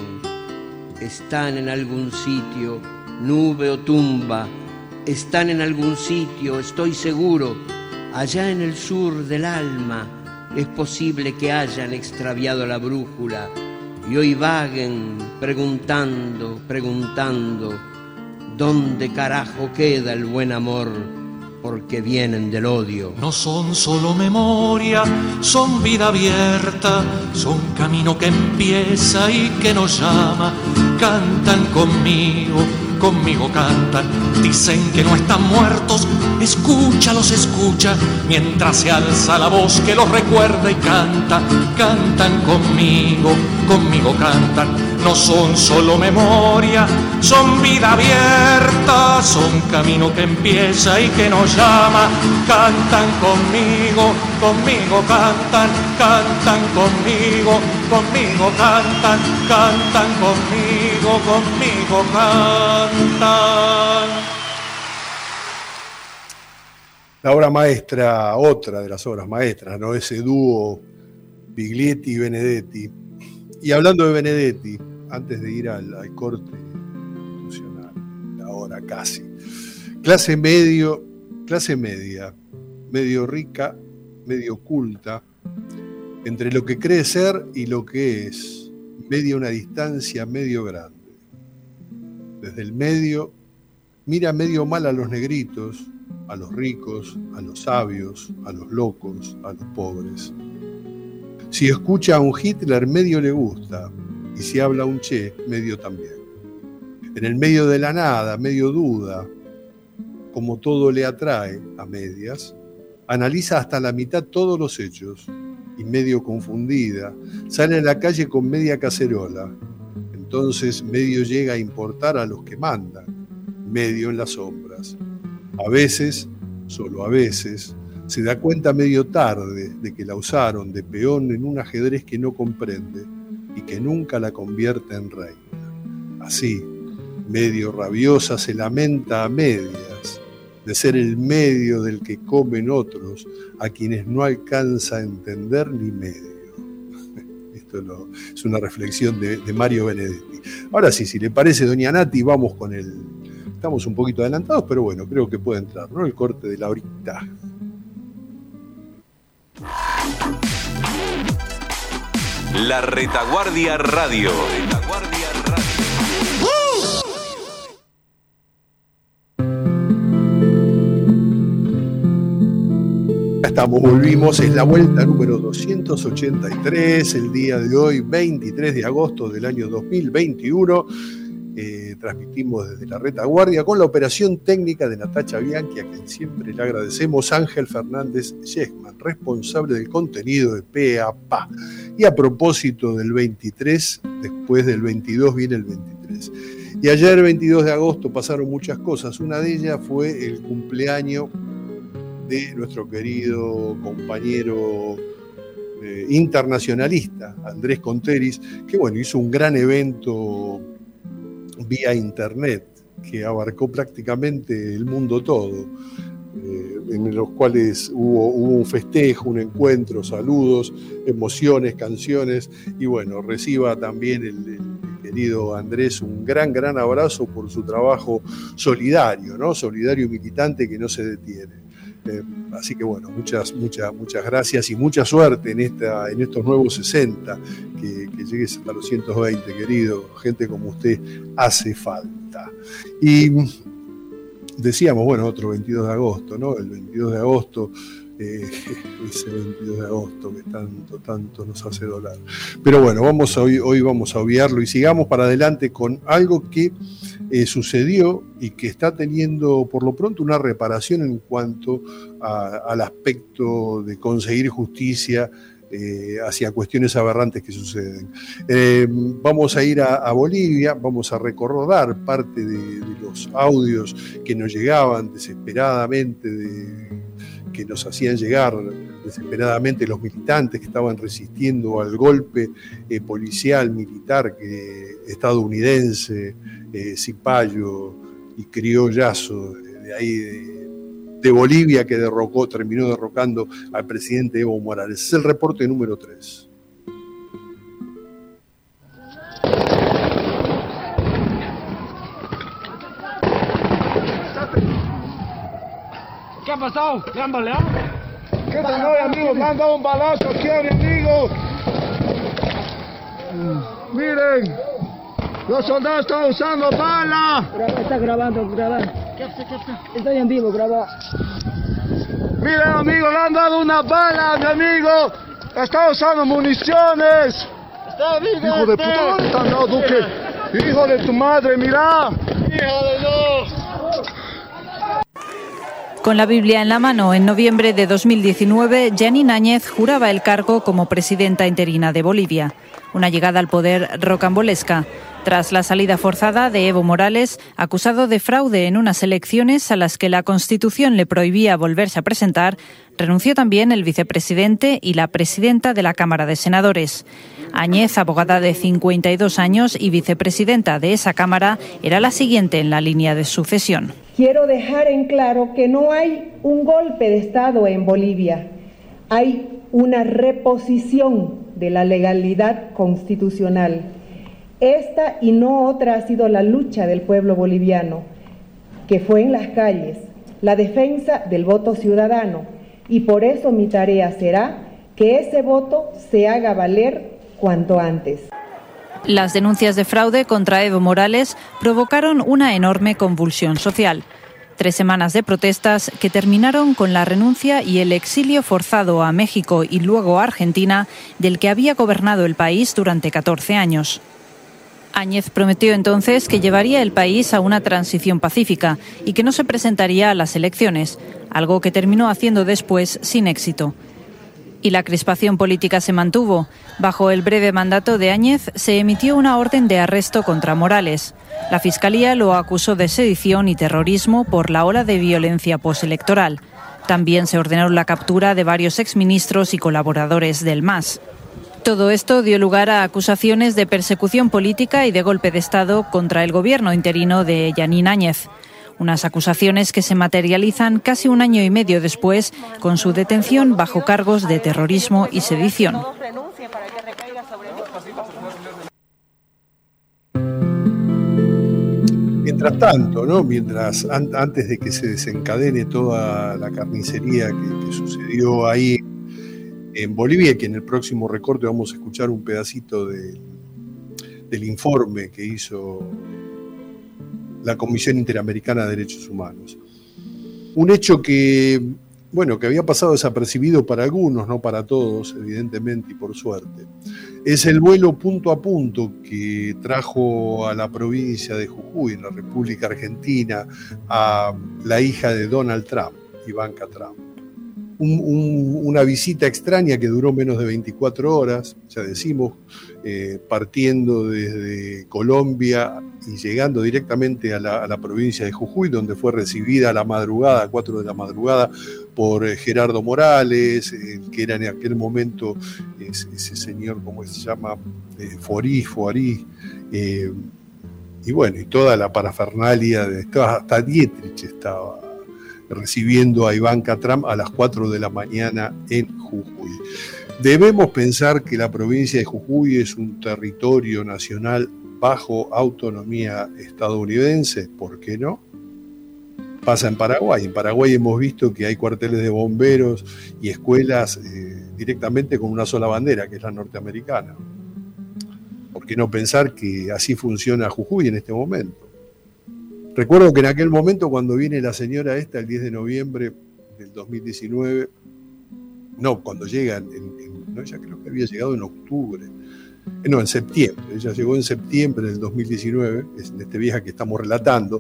Están en algún sitio, nube o tumba, están en algún sitio, estoy seguro, allá en el sur del alma. Es posible que hayan extraviado la brújula y hoy vaguen preguntando, preguntando, ¿dónde carajo queda el buen amor? Porque vienen del odio. No son solo memoria, son vida abierta, son camino que empieza y que nos llama. Cantan conmigo, conmigo cantan, dicen que no están muertos, escúchalos, escucha, mientras se alza la voz que los recuerda y canta. Cantan conmigo, conmigo cantan, no son solo memoria, son vida abierta, son camino que empieza y que nos llama. Cantan conmigo, conmigo cantan, cantan conmigo, conmigo cantan, cantan conmigo, conmigo cantan. La obra maestra, otra de las obras maestras, ¿no? Ese dúo Biglietti y Benedetti. Y hablando de Benedetti, antes de ir al corte institucional, ahora casi, clase media, medio rica, medio culta, entre lo que cree ser y lo que es, media una distancia medio grande. Desde el medio, mira medio mal a los negritos, a los ricos, a los sabios, a los locos, a los pobres. Si escucha a un Hitler, medio le gusta, y si habla a un Che, medio también. En el medio de la nada, medio duda, como todo le atrae a medias, analiza hasta la mitad todos los hechos, y medio confundida, sale a la calle con media cacerola. Entonces medio llega a importar a los que mandan, medio en las sombras. A veces, solo a veces, se da cuenta medio tarde de que la usaron de peón en un ajedrez que no comprende y que nunca la convierte en reina. Así, medio rabiosa, se lamenta a medias de ser el medio del que comen otros, a quienes no alcanza a entender ni medio. Esto Esto es una reflexión de Mario Benedetti. Ahora sí, si le parece, doña Nati, vamos con estamos un poquito adelantados, pero bueno, creo que puede entrar, ¿no? El corte de la horita. La Retaguardia Radio. Volvimos, es la vuelta número 283, el día de hoy, 23 de agosto del año 2021. Transmitimos desde la Retaguardia con la operación técnica de Natacha Bianchi, a quien siempre le agradecemos, Ángel Fernández Yesman, responsable del contenido de PAPA. Y a propósito del 23, después del 22 viene el 23. Y ayer, 22 de agosto, pasaron muchas cosas. Una de ellas fue el cumpleaños de nuestro querido compañero internacionalista, Andrés Conteris, que bueno, hizo un gran evento vía internet que abarcó prácticamente el mundo todo, en los cuales hubo un festejo, un encuentro, saludos, emociones, canciones, y bueno, reciba también el querido Andrés un gran abrazo por su trabajo solidario, ¿no? Solidario y militante que no se detiene. Así que bueno, muchas gracias y mucha suerte en estos nuevos 60, que llegues hasta los 120, querido. Gente como usted hace falta. Y decíamos, bueno, otro 22 de agosto, ¿no? El 22 de agosto, ese 22 de agosto que tanto nos hace doler. Pero bueno, hoy vamos a obviarlo y sigamos para adelante con algo que sucedió y que está teniendo por lo pronto una reparación en cuanto al aspecto de conseguir justicia hacia cuestiones aberrantes que suceden. Vamos a ir a Bolivia, vamos a recordar parte de los audios que nos llegaban desesperadamente, que nos hacían llegar desesperadamente los militantes que estaban resistiendo al golpe policial, militar, estadounidense, cipayo y criollazo de ahí de Bolivia, que terminó derrocando al presidente Evo Morales. Es el reporte número 3. ¿Qué ha pasado? ¿Le han baleado? ¿Qué tal hoy, amigo? Me han dado un balazo aquí a mi amigo. Miren, los soldados están usando bala. Está grabando. ¿Qué hace? Estoy en vivo, graba. Miren, amigo, le han dado una bala a mi amigo. Está usando municiones. Está vivo. Hijo de puta, ¿dónde están dando, Duque? Hijo de tu madre, mira. Hijo de Dios. Con la Biblia en la mano, en noviembre de 2019, Jeanine Áñez juraba el cargo como presidenta interina de Bolivia. Una llegada al poder rocambolesca. Tras la salida forzada de Evo Morales, acusado de fraude en unas elecciones a las que la Constitución le prohibía volverse a presentar, renunció también el vicepresidente y la presidenta de la Cámara de Senadores. Áñez, abogada de 52 años y vicepresidenta de esa Cámara, era la siguiente en la línea de sucesión. Quiero dejar en claro que no hay un golpe de Estado en Bolivia. Hay una reposición de la legalidad constitucional. Esta y no otra ha sido la lucha del pueblo boliviano, que fue en las calles, la defensa del voto ciudadano, y por eso mi tarea será que ese voto se haga valer cuanto antes. Las denuncias de fraude contra Evo Morales provocaron una enorme convulsión social. 3 semanas de protestas que terminaron con la renuncia y el exilio forzado a México y luego a Argentina del que había gobernado el país durante 14 años. Áñez prometió entonces que llevaría el país a una transición pacífica y que no se presentaría a las elecciones, algo que terminó haciendo después sin éxito. Y la crispación política se mantuvo. Bajo el breve mandato de Áñez se emitió una orden de arresto contra Morales. La Fiscalía lo acusó de sedición y terrorismo por la ola de violencia postelectoral. También se ordenó la captura de varios exministros y colaboradores del MAS. Todo esto dio lugar a acusaciones de persecución política y de golpe de Estado contra el gobierno interino de Jeanine Áñez. Unas acusaciones que se materializan casi 1 año y medio después con su detención bajo cargos de terrorismo y sedición. mientras tanto, ¿no? Antes de que se desencadene toda la carnicería que sucedió ahí en Bolivia, que en el próximo recorte vamos a escuchar un pedacito del informe que hizo la Comisión Interamericana de Derechos Humanos. Un hecho que había pasado desapercibido para algunos, no para todos, evidentemente, y por suerte. Es el vuelo punto a punto que trajo a la provincia de Jujuy, en la República Argentina, a la hija de Donald Trump, Ivanka Trump. Una visita extraña que duró menos de 24 horas, ya decimos, partiendo desde Colombia y llegando directamente a la provincia de Jujuy, donde fue recibida a la madrugada, a 4 de la madrugada, por Gerardo Morales, que era en aquel momento ese señor, ¿cómo se llama? Forí, y bueno, y toda la parafernalia, hasta Dietrich estaba recibiendo a Ivanka Trump a las 4 de la mañana en Jujuy. Debemos pensar que la provincia de Jujuy es un territorio nacional bajo autonomía estadounidense, ¿por qué no? Pasa en Paraguay. En Paraguay hemos visto que hay cuarteles de bomberos y escuelas directamente con una sola bandera, que es la norteamericana. ¿Por qué no pensar que así funciona Jujuy en este momento? Recuerdo que en aquel momento, cuando viene la señora esta, el 10 de noviembre del 2019, cuando llega, ella creo que había llegado en octubre, en septiembre, ella llegó en septiembre del 2019, es en este viaje que estamos relatando.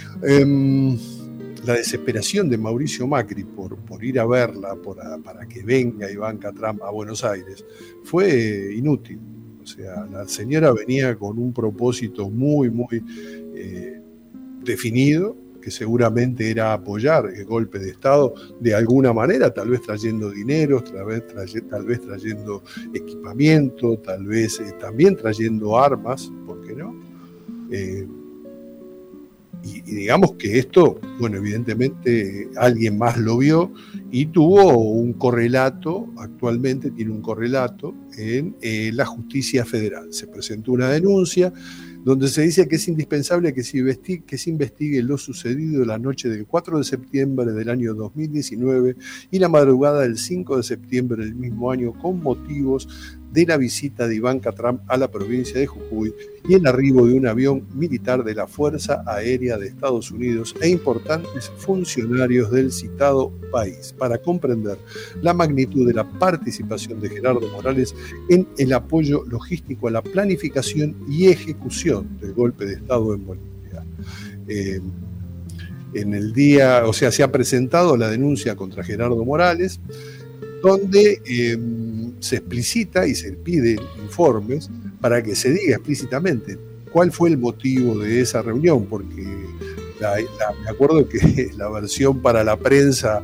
La desesperación de Mauricio Macri por ir a verla, para que venga Ivanka Trump a Buenos Aires, fue inútil. O sea, la señora venía con un propósito muy definido, que seguramente era apoyar el golpe de Estado de alguna manera, tal vez trayendo dinero, tal vez trayendo equipamiento, tal vez también trayendo armas, ¿por qué no? Y digamos que esto, evidentemente alguien más lo vio y tuvo un correlato, actualmente tiene un correlato en la justicia federal. Se presentó una denuncia donde se dice que es indispensable que se investigue lo sucedido la noche del 4 de septiembre del año 2019 y la madrugada del 5 de septiembre del mismo año con motivos de la visita de Ivanka Trump a la provincia de Jujuy y el arribo de un avión militar de la Fuerza Aérea de Estados Unidos e importantes funcionarios del citado país, para comprender la magnitud de la participación de Gerardo Morales en el apoyo logístico a la planificación y ejecución del golpe de Estado en Bolivia. En el día, se ha presentado la denuncia contra Gerardo Morales, donde se explicita y se pide informes para que se diga explícitamente cuál fue el motivo de esa reunión, porque me acuerdo que la versión para la prensa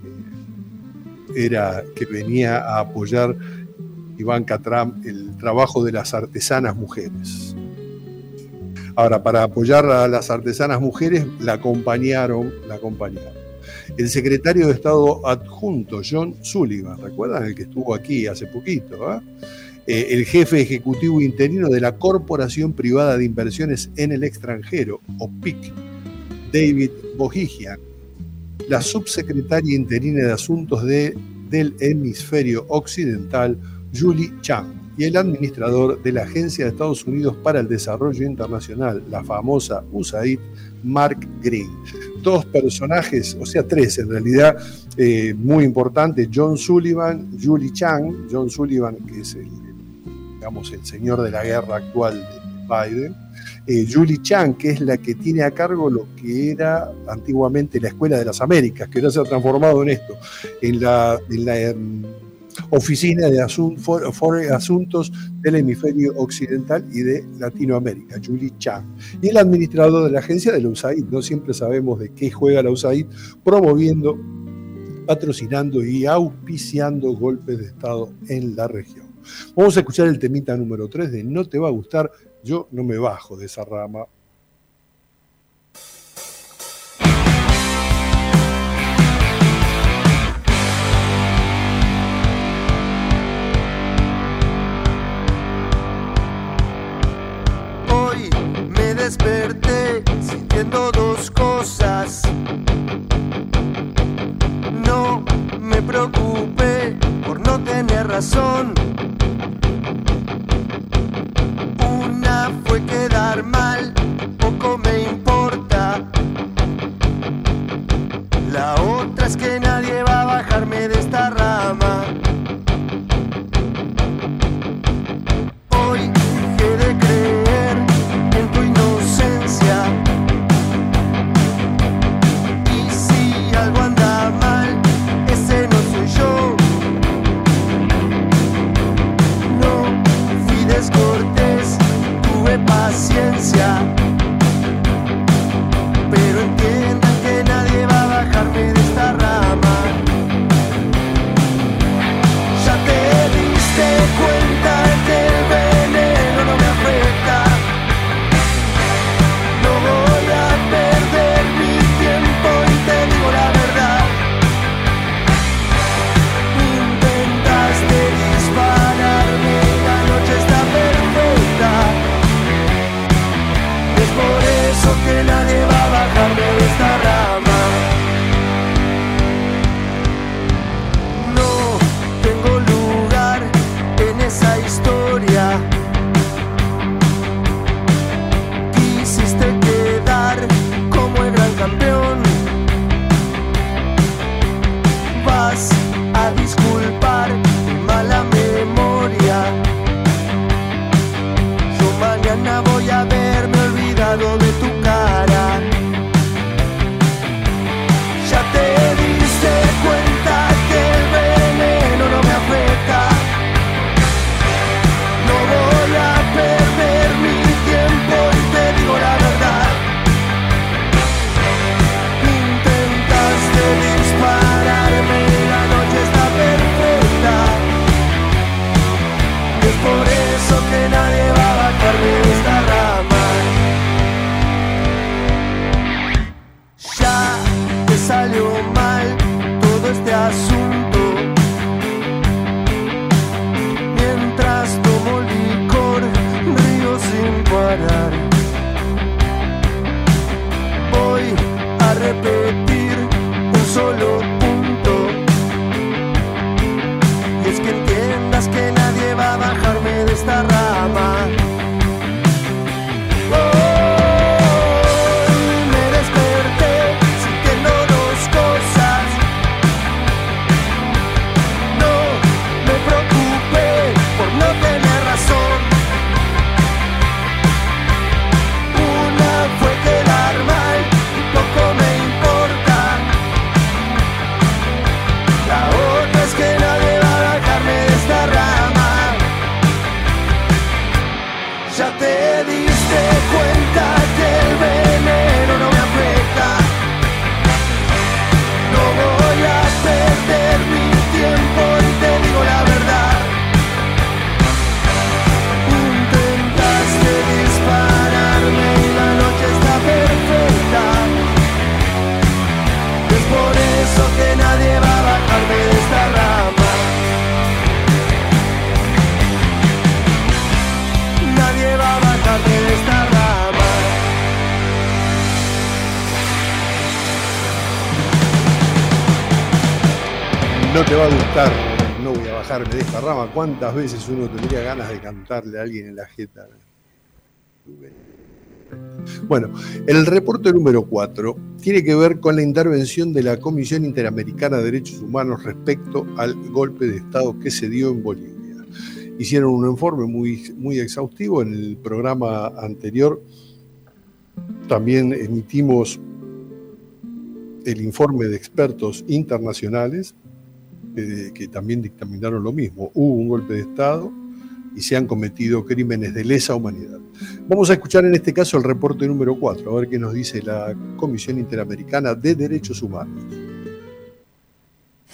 era que venía a apoyar Ivanka Trump el trabajo de las artesanas mujeres. Ahora, para apoyar a las artesanas mujeres la acompañaron. El secretario de Estado adjunto, John Sullivan, ¿recuerdan? El que estuvo aquí hace poquito, el jefe ejecutivo interino de la Corporación Privada de Inversiones en el Extranjero, OPIC, David Bohigian, la subsecretaria interina de Asuntos del Hemisferio Occidental, Julie Chang, y el administrador de la Agencia de Estados Unidos para el Desarrollo Internacional, la famosa USAID, Mark Green. Dos personajes, tres en realidad, muy importantes: John Sullivan, Julie Chang. John Sullivan, que es el señor de la guerra actual de Biden. Julie Chang, que es la que tiene a cargo lo que era antiguamente la Escuela de las Américas, que ahora se ha transformado en esto, en la Oficina de Asuntos del Hemisferio Occidental y de Latinoamérica, Julie Chang, y el administrador de la agencia de la USAID. No siempre sabemos de qué juega la USAID, promoviendo, patrocinando y auspiciando golpes de Estado en la región. Vamos a escuchar el temita número 3 de No te va a gustar, yo no me bajo de esa rama. Hoy me desperté sintiendo dos cosas. No me preocupé por no tener razón. Una fue quedar mal, poco me importa. La otra es que nadie va a bajarme de esta rama. Hoy dejé de creer en tu inocencia. Y si algo anda mal, ese no soy yo. No fui descortés, tuve paciencia. Pero entiendan que nadie va a bajarme de esta rama. Ya te diste cuenta que el veneno no me afecta. No voy a perder mi tiempo y te digo la verdad. Intentaste dispararme, la noche está perfecta. Es por eso que nadie va a bajarme de esta rama. No tengo lugar en esa historia. Quisiste quedar como el gran campeón. Vas a disculpar mi mala memoria. Yo mañana voy a haberme olvidado de tu cara. Ya te diste cuenta que el veneno no me afecta. No voy a perder mi tiempo y te digo la verdad. Intentaste dispararme, la noche está perfecta. Es por eso que nadie va a bajarme de esta rama. Ya te salió mal todo este asunto. Mientras tomo licor, río sin parar. Voy a repetir un solo punto. Y es que entiendas que nadie va a bajarme de esta rama. Ya te diste cuenta que el veneno no me afecta. No voy a perder mi tiempo y te digo la verdad. Intentaste dispararme y la noche está perfecta. Es por eso que nadie va a bajarme de esta rama. Nadie va a bajarme de esta rama. No te va a gustar, no voy a bajarme de esta rama. ¿Cuántas veces uno tendría ganas de cantarle a alguien en la jeta? Bueno, el reporte número 4 tiene que ver con la intervención de la Comisión Interamericana de Derechos Humanos respecto al golpe de Estado que se dio en Bolivia. Hicieron un informe muy exhaustivo. En el programa anterior también emitimos el informe de expertos internacionales que también dictaminaron lo mismo. Hubo un golpe de Estado y se han cometido crímenes de lesa humanidad. Vamos a escuchar en este caso el reporte número 4, a ver qué nos dice la Comisión Interamericana de Derechos Humanos.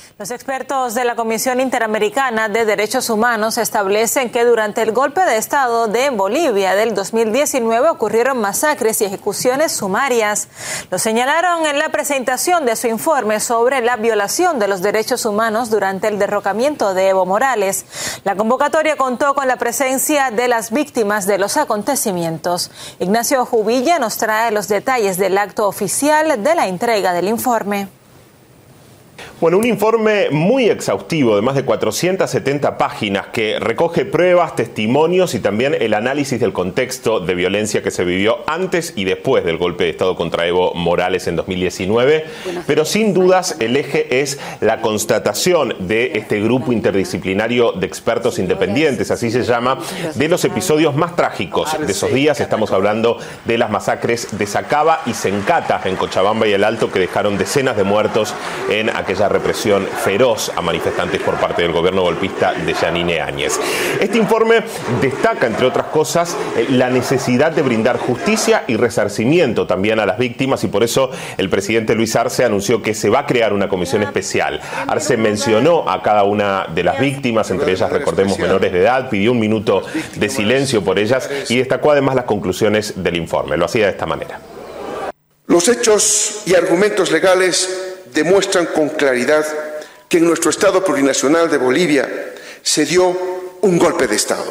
Los expertos de la Comisión Interamericana de Derechos Humanos establecen que durante el golpe de Estado de Bolivia del 2019 ocurrieron masacres y ejecuciones sumarias. Lo señalaron en la presentación de su informe sobre la violación de los derechos humanos durante el derrocamiento de Evo Morales. La convocatoria contó con la presencia de las víctimas de los acontecimientos. Ignacio Jubilla nos trae los detalles del acto oficial de la entrega del informe. Bueno, un informe muy exhaustivo de más de 470 páginas que recoge pruebas, testimonios y también el análisis del contexto de violencia que se vivió antes y después del golpe de Estado contra Evo Morales en 2019. Pero sin dudas el eje es la constatación de este grupo interdisciplinario de expertos independientes, así se llama, de los episodios más trágicos de esos días. Estamos hablando de las masacres de Sacaba y Sencata en Cochabamba y El Alto, que dejaron decenas de muertos en aquella represión feroz a manifestantes por parte del gobierno golpista de Yanine Áñez. Este informe destaca, entre otras cosas, la necesidad de brindar justicia y resarcimiento también a las víctimas, y por eso el presidente Luis Arce anunció que se va a crear una comisión especial. Arce mencionó a cada una de las víctimas, entre ellas, recordemos, menores de edad, pidió un minuto de silencio por ellas y destacó además las conclusiones del informe. Lo hacía de esta manera. Los hechos y argumentos legales demuestran con claridad que en nuestro Estado plurinacional de Bolivia se dio un golpe de Estado.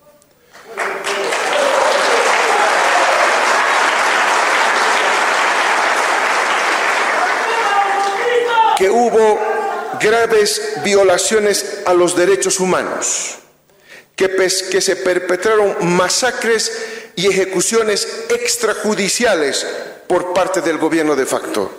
Que hubo graves violaciones a los derechos humanos, que se perpetraron masacres y ejecuciones extrajudiciales por parte del gobierno de facto.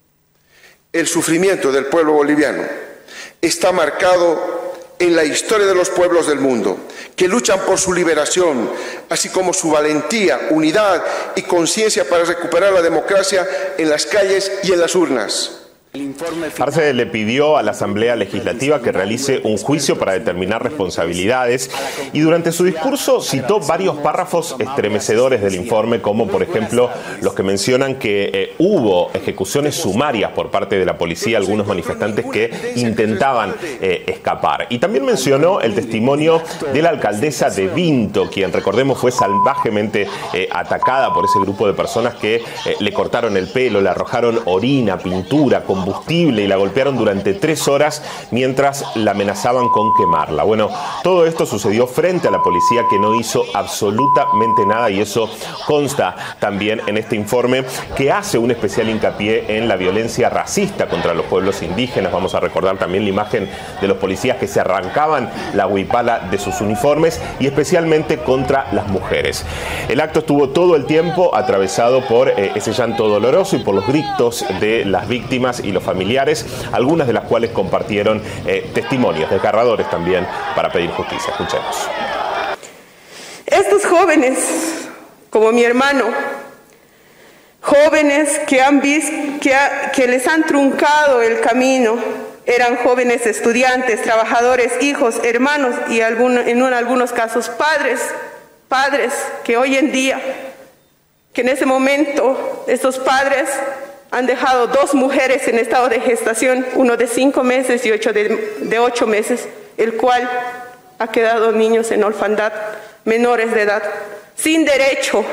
El sufrimiento del pueblo boliviano está marcado en la historia de los pueblos del mundo, que luchan por su liberación, así como su valentía, unidad y conciencia para recuperar la democracia en las calles y en las urnas. Arce le pidió a la Asamblea Legislativa que realice un juicio para determinar responsabilidades y durante su discurso citó varios párrafos estremecedores del informe, como por ejemplo los que mencionan que hubo ejecuciones sumarias por parte de la policía a algunos manifestantes que intentaban escapar. Y también mencionó el testimonio de la alcaldesa de Vinto, quien, recordemos, fue salvajemente atacada por ese grupo de personas que le cortaron el pelo, le arrojaron orina, pintura, combustible y la golpearon durante 3 horas mientras la amenazaban con quemarla. Bueno, todo esto sucedió frente a la policía, que no hizo absolutamente nada, y eso consta también en este informe, que hace un especial hincapié en la violencia racista contra los pueblos indígenas. Vamos a recordar también la imagen de los policías que se arrancaban la huipala de sus uniformes, y especialmente contra las mujeres. El acto estuvo todo el tiempo atravesado por ese llanto doloroso y por los gritos de las víctimas y los familiares, algunas de las cuales compartieron testimonios desgarradores también para pedir justicia. Escuchemos. Estos jóvenes, como mi hermano, jóvenes que han visto, que les han truncado el camino, eran jóvenes estudiantes, trabajadores, hijos, hermanos y en algunos casos padres que hoy en día, que en ese momento estos padres han dejado 2 mujeres en estado de gestación, uno de 5 meses y 8 de 8 meses, el cual ha quedado niños en orfandad, menores de edad, sin derecho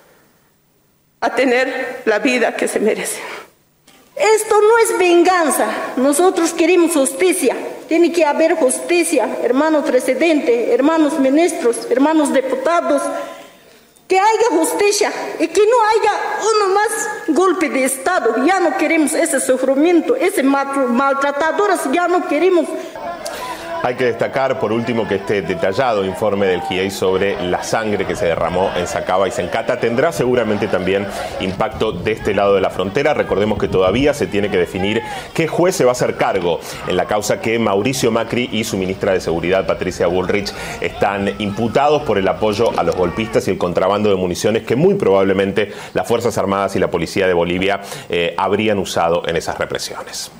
a tener la vida que se merecen. Esto no es venganza, nosotros queremos justicia, tiene que haber justicia, hermano presidente, hermanos ministros, hermanos diputados, que haya justicia y que no haya uno más golpe de Estado. Ya no queremos ese sufrimiento, ese maltratadores, ya no queremos. Hay que destacar, por último, que este detallado informe del GIEI sobre la sangre que se derramó en Sacaba y Sencata tendrá seguramente también impacto de este lado de la frontera. Recordemos que todavía se tiene que definir qué juez se va a hacer cargo en la causa que Mauricio Macri y su ministra de Seguridad, Patricia Bullrich, están imputados por el apoyo a los golpistas y el contrabando de municiones que muy probablemente las Fuerzas Armadas y la Policía de Bolivia habrían usado en esas represiones.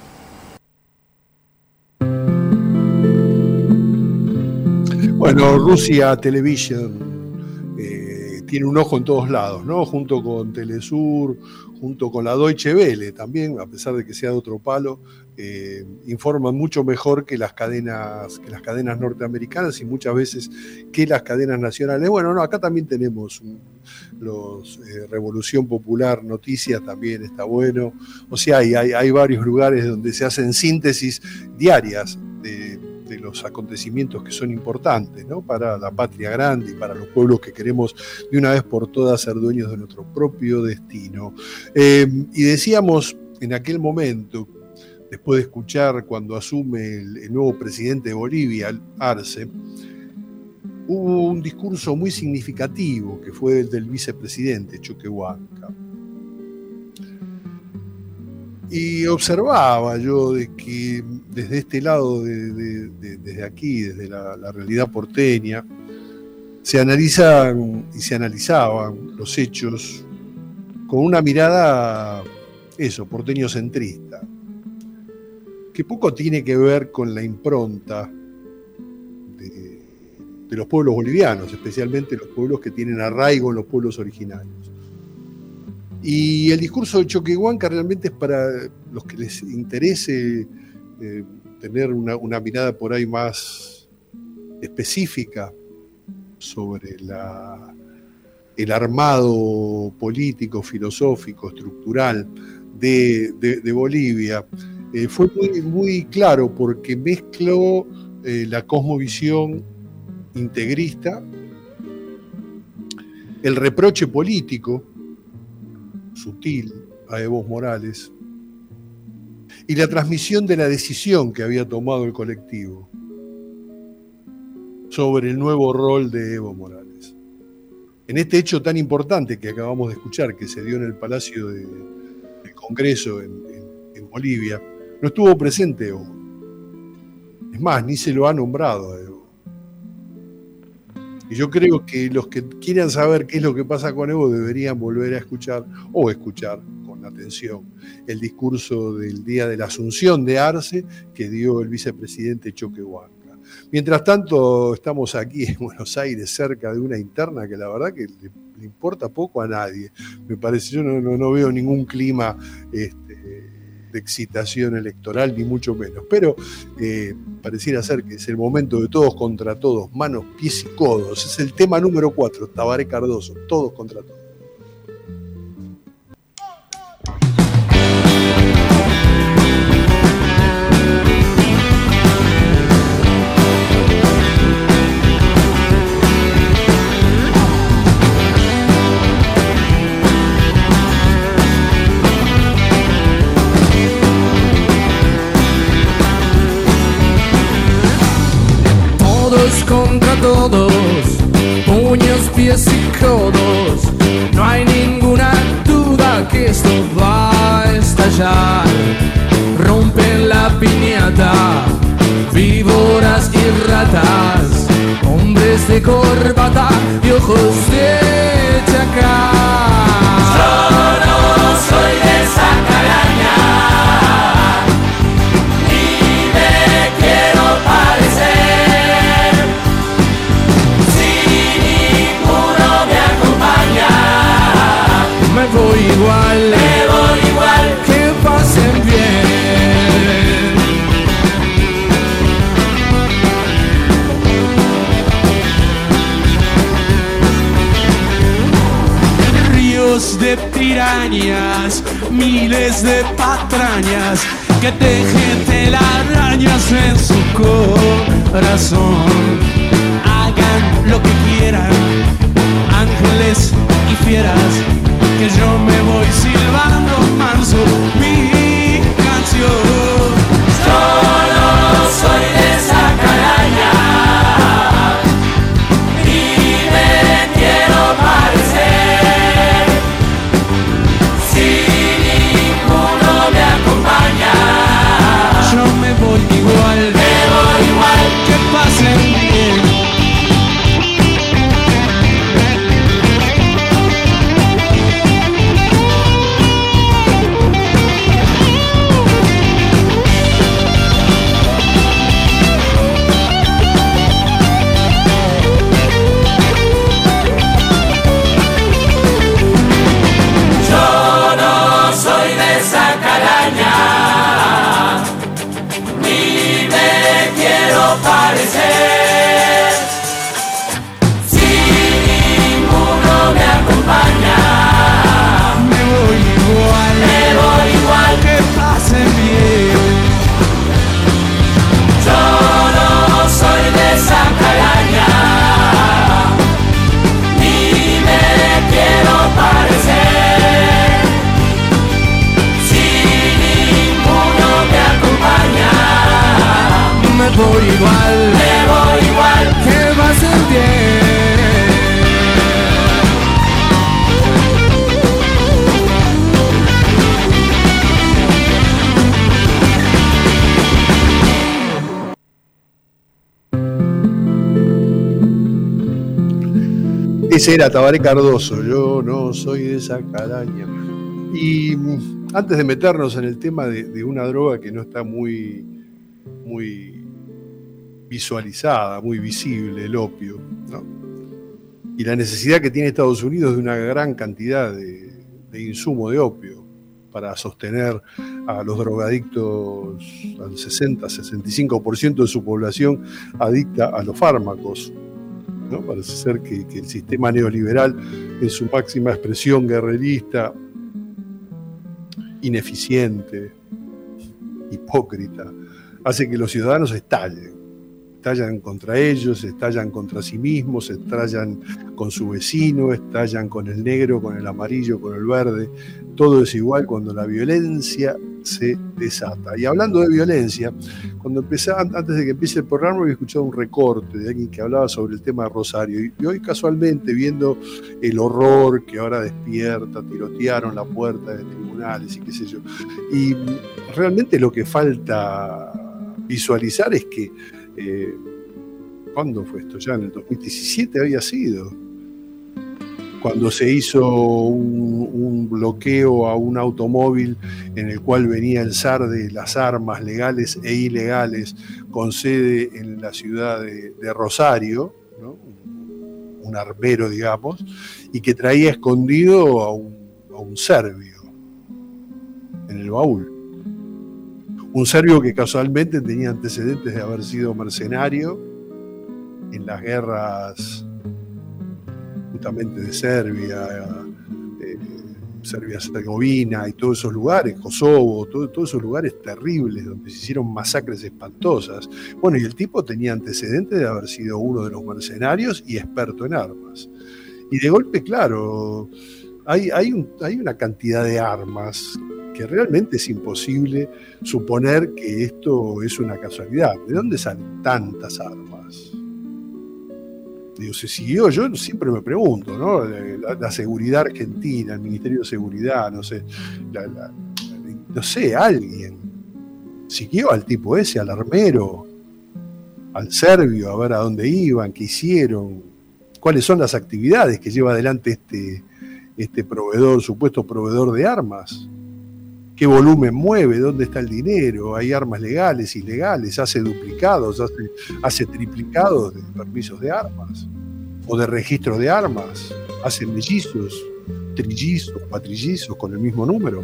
Bueno, Rusia Television tiene un ojo en todos lados, ¿no? Junto con Telesur, junto con la Deutsche Welle también, a pesar de que sea de otro palo, informan mucho mejor que las cadenas norteamericanas y muchas veces que las cadenas nacionales. Bueno, no, acá también tenemos los Revolución Popular Noticias, también está bueno. O sea, hay varios lugares donde se hacen síntesis diarias de los acontecimientos que son importantes, ¿no? Para la patria grande y para los pueblos que queremos de una vez por todas ser dueños de nuestro propio destino. Y decíamos en aquel momento, después de escuchar cuando asume el nuevo presidente de Bolivia, Arce, hubo un discurso muy significativo que fue el del vicepresidente Choquehuanca. Y observaba yo de que desde este lado, desde aquí, desde la realidad porteña, se analizan y se analizaban los hechos con una mirada, porteño-centrista, que poco tiene que ver con la impronta de los pueblos bolivianos, especialmente los pueblos que tienen arraigo en los pueblos originarios. Y el discurso de Choquehuanca realmente es para los que les interese tener una mirada por ahí más específica sobre el armado político, filosófico, estructural de Bolivia. Fue muy, muy claro porque mezcló la cosmovisión integrista, el reproche político sutil a Evo Morales y la transmisión de la decisión que había tomado el colectivo sobre el nuevo rol de Evo Morales. En este hecho tan importante que acabamos de escuchar, que se dio en el Palacio del Congreso en Bolivia, no estuvo presente Evo. Es más, ni se lo ha nombrado a Evo. Y yo creo que los que quieran saber qué es lo que pasa con Evo deberían volver a escuchar con atención el discurso del día de la Asunción de Arce que dio el vicepresidente Choquehuanca. Mientras tanto, estamos aquí en Buenos Aires cerca de una interna que la verdad que le importa poco a nadie. Me parece, yo no veo ningún clima de excitación electoral, ni mucho menos. Pero pareciera ser que es el momento de todos contra todos, manos, pies y codos. Es el tema número 4, Tabaré Cardoso, todos contra todos. Contra todos, puños, pies y codos, no hay ninguna duda que esto va a estallar. Rompen la piñata, víboras y ratas, hombres de corbata y ojos de chacal. Yo no soy de esa calaña, ni me quiero parecer. Me voy igual, que pasen bien. Ríos de pirañas, miles de patrañas que tejen telarañas en su corazón. Hagan lo que quieran, ángeles y fieras, que yo me voy silbando manso mi canción. Yo no soy de esa calaña, ni me quiero parecer. Si ninguno me acompaña, yo me voy igual, que pasen bien. Ese era Tabaré Cardoso, yo no soy de esa calaña. Y antes de meternos en el tema de una droga que no está muy visualizada, muy visible, el opio, ¿no? Y la necesidad que tiene Estados Unidos de una gran cantidad de insumo de opio para sostener a los drogadictos, al 60-65% de su población adicta a los fármacos, ¿no? Parece ser que el sistema neoliberal, en su máxima expresión guerrerista, ineficiente, hipócrita, hace que los ciudadanos estallan contra ellos, estallan contra sí mismos, estallan con su vecino, estallan con el negro, con el amarillo, con el verde. Todo es igual cuando la violencia se desata. Y hablando de violencia, antes de que empiece el programa, había escuchado un recorte de alguien que hablaba sobre el tema de Rosario. Y hoy casualmente, viendo el horror que ahora despierta, tirotearon la puerta de tribunales y qué sé yo. Y realmente lo que falta visualizar es que ¿cuándo fue esto? Ya en el 2017 había sido, cuando se hizo un bloqueo a un automóvil en el cual venía el zar de las armas legales e ilegales, con sede en la ciudad de Rosario, ¿no? Un armero, digamos, y que traía escondido a un serbio en el baúl. Un serbio que casualmente tenía antecedentes de haber sido mercenario en las guerras justamente de Serbia, Serbia-Herzegovina y todos esos lugares, Kosovo, todos esos lugares terribles donde se hicieron masacres espantosas. Bueno, y el tipo tenía antecedentes de haber sido uno de los mercenarios y experto en armas. Y de golpe, claro, hay una cantidad de armas que realmente es imposible suponer que esto es una casualidad. ¿De dónde salen tantas armas? Digo, se siguió, yo siempre me pregunto, ¿no? La seguridad argentina, el Ministerio de Seguridad, no sé, no sé, alguien siguió al tipo ese, al armero, al serbio, a ver a dónde iban, qué hicieron, cuáles son las actividades que lleva adelante este proveedor, supuesto proveedor de armas. ¿Qué volumen mueve? ¿Dónde está el dinero? ¿Hay armas legales, ilegales? ¿Hace duplicados? ¿Hace triplicados de permisos de armas? ¿O de registro de armas? ¿Hace mellizos, trillizos, cuatrillizos con el mismo número?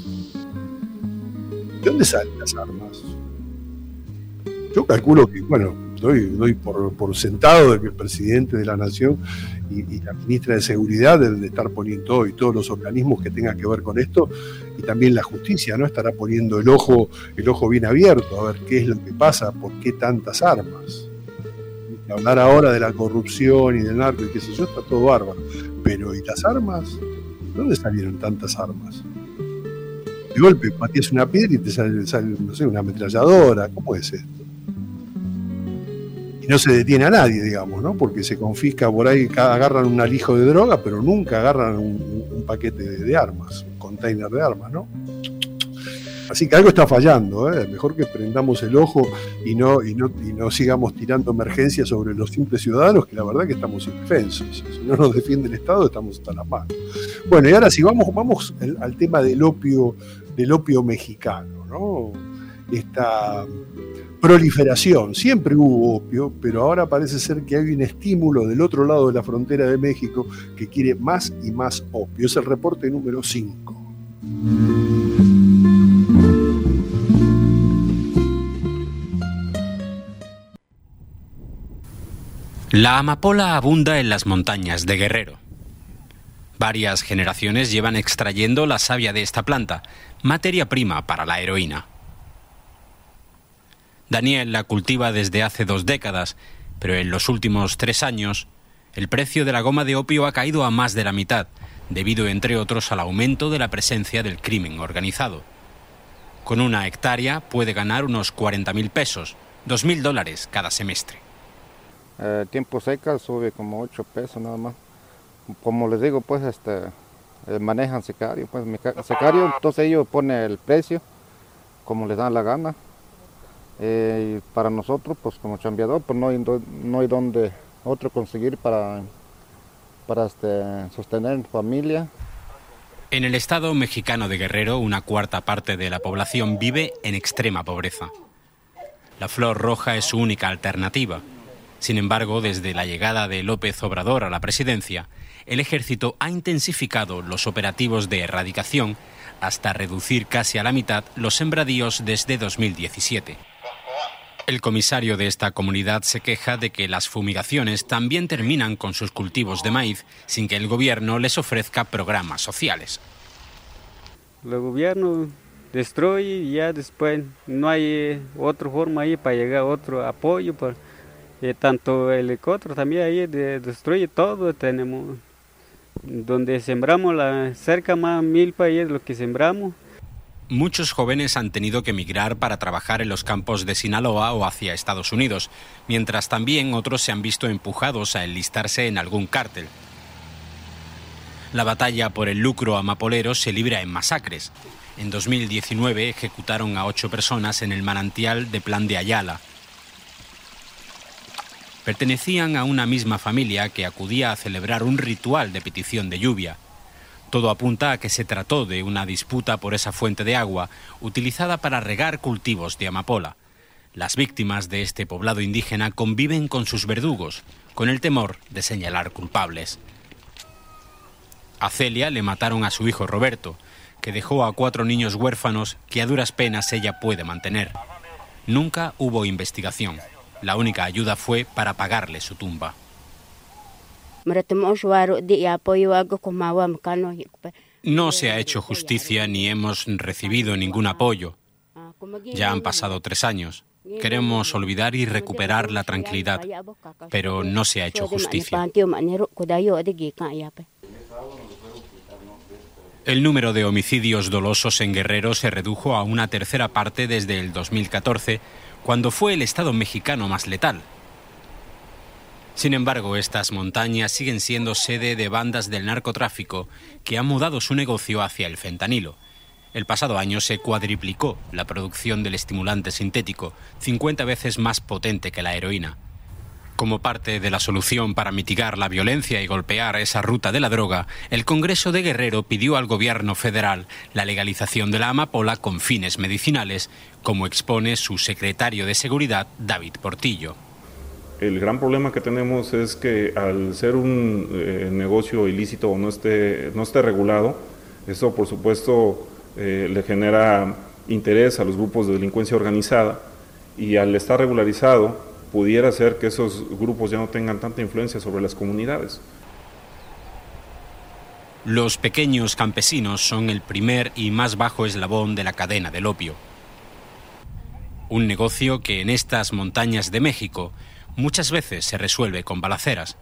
¿De dónde salen las armas? Yo calculo que, bueno, doy por sentado de que el presidente de la Nación y la ministra de Seguridad deben de estar poniendo hoy todos los organismos que tengan que ver con esto, y también la justicia, ¿no? Estará poniendo el ojo bien abierto a ver qué es lo que pasa, por qué tantas armas. Hablar ahora de la corrupción y del narco y qué sé yo, está todo bárbaro. Pero ¿y las armas? ¿Dónde salieron tantas armas? De golpe pateas una piedra y te sale, no sé, una ametralladora. ¿Cómo es esto? Y no se detiene a nadie, digamos, ¿no? Porque se confisca por ahí, agarran un alijo de droga, pero nunca agarran un paquete de armas, un container de armas, ¿no? Así que algo está fallando, ¿eh? Mejor que prendamos el ojo y no sigamos tirando emergencias sobre los simples ciudadanos, que la verdad que estamos indefensos. Si no nos defiende el Estado, estamos hasta las manos. Bueno, y ahora sí, vamos al tema del opio mexicano, ¿no? Esta proliferación, siempre hubo opio, pero ahora parece ser que hay un estímulo del otro lado de la frontera de México que quiere más y más opio. Es el reporte número 5. La amapola abunda en las montañas de Guerrero. Varias generaciones llevan extrayendo la savia de esta planta, materia prima para la heroína. Daniel la cultiva desde hace 2 décadas, pero en los últimos 3 años el precio de la goma de opio ha caído a más de la mitad, debido entre otros al aumento de la presencia del crimen organizado. Con 1 hectárea puede ganar unos 40.000 pesos, $2.000 cada semestre. Tiempo seca sube como 8 pesos nada más. Como les digo, pues manejan secario, pues secario, entonces ellos ponen el precio como les dan la gana. Y para nosotros, pues como chambeador, pues no hay donde otro conseguir para para sostener familia. En el estado mexicano de Guerrero, una cuarta parte de la población vive en extrema pobreza. La flor roja es su única alternativa. Sin embargo, desde la llegada de López Obrador a la presidencia, el ejército ha intensificado los operativos de erradicación hasta reducir casi a la mitad los sembradíos desde 2017. El comisario de esta comunidad se queja de que las fumigaciones también terminan con sus cultivos de maíz sin que el gobierno les ofrezca programas sociales. El gobierno destruye y ya después no hay otra forma ahí para llegar a otro apoyo. Tanto el helicóptero también ahí destruye todo. Tenemos donde sembramos cerca más milpa y es lo que sembramos. Muchos jóvenes han tenido que emigrar para trabajar en los campos de Sinaloa o hacia Estados Unidos, mientras también otros se han visto empujados a enlistarse en algún cártel. La batalla por el lucro amapolero se libra en masacres. En 2019 ejecutaron a 8 personas en el manantial de Plan de Ayala. Pertenecían a una misma familia que acudía a celebrar un ritual de petición de lluvia. Todo apunta a que se trató de una disputa por esa fuente de agua utilizada para regar cultivos de amapola. Las víctimas de este poblado indígena conviven con sus verdugos, con el temor de señalar culpables. A Celia le mataron a su hijo Roberto, que dejó a 4 niños huérfanos que a duras penas ella puede mantener. Nunca hubo investigación. La única ayuda fue para pagarle su tumba. No se ha hecho justicia ni hemos recibido ningún apoyo. Ya han pasado 3 años. Queremos olvidar y recuperar la tranquilidad, pero no se ha hecho justicia. El número de homicidios dolosos en Guerrero se redujo a una tercera parte desde el 2014, cuando fue el estado mexicano más letal. Sin embargo, estas montañas siguen siendo sede de bandas del narcotráfico que han mudado su negocio hacia el fentanilo. El pasado año se cuadriplicó la producción del estimulante sintético, 50 veces más potente que la heroína. Como parte de la solución para mitigar la violencia y golpear esa ruta de la droga, el Congreso de Guerrero pidió al gobierno federal la legalización de la amapola con fines medicinales, como expone su secretario de Seguridad, David Portillo. El gran problema que tenemos es que al ser un negocio ilícito o no esté regulado, eso por supuesto le genera interés a los grupos de delincuencia organizada, y al estar regularizado pudiera ser que esos grupos ya no tengan tanta influencia sobre las comunidades. Los pequeños campesinos son el primer y más bajo eslabón de la cadena del opio. Un negocio que en estas montañas de México muchas veces se resuelve con balaceras.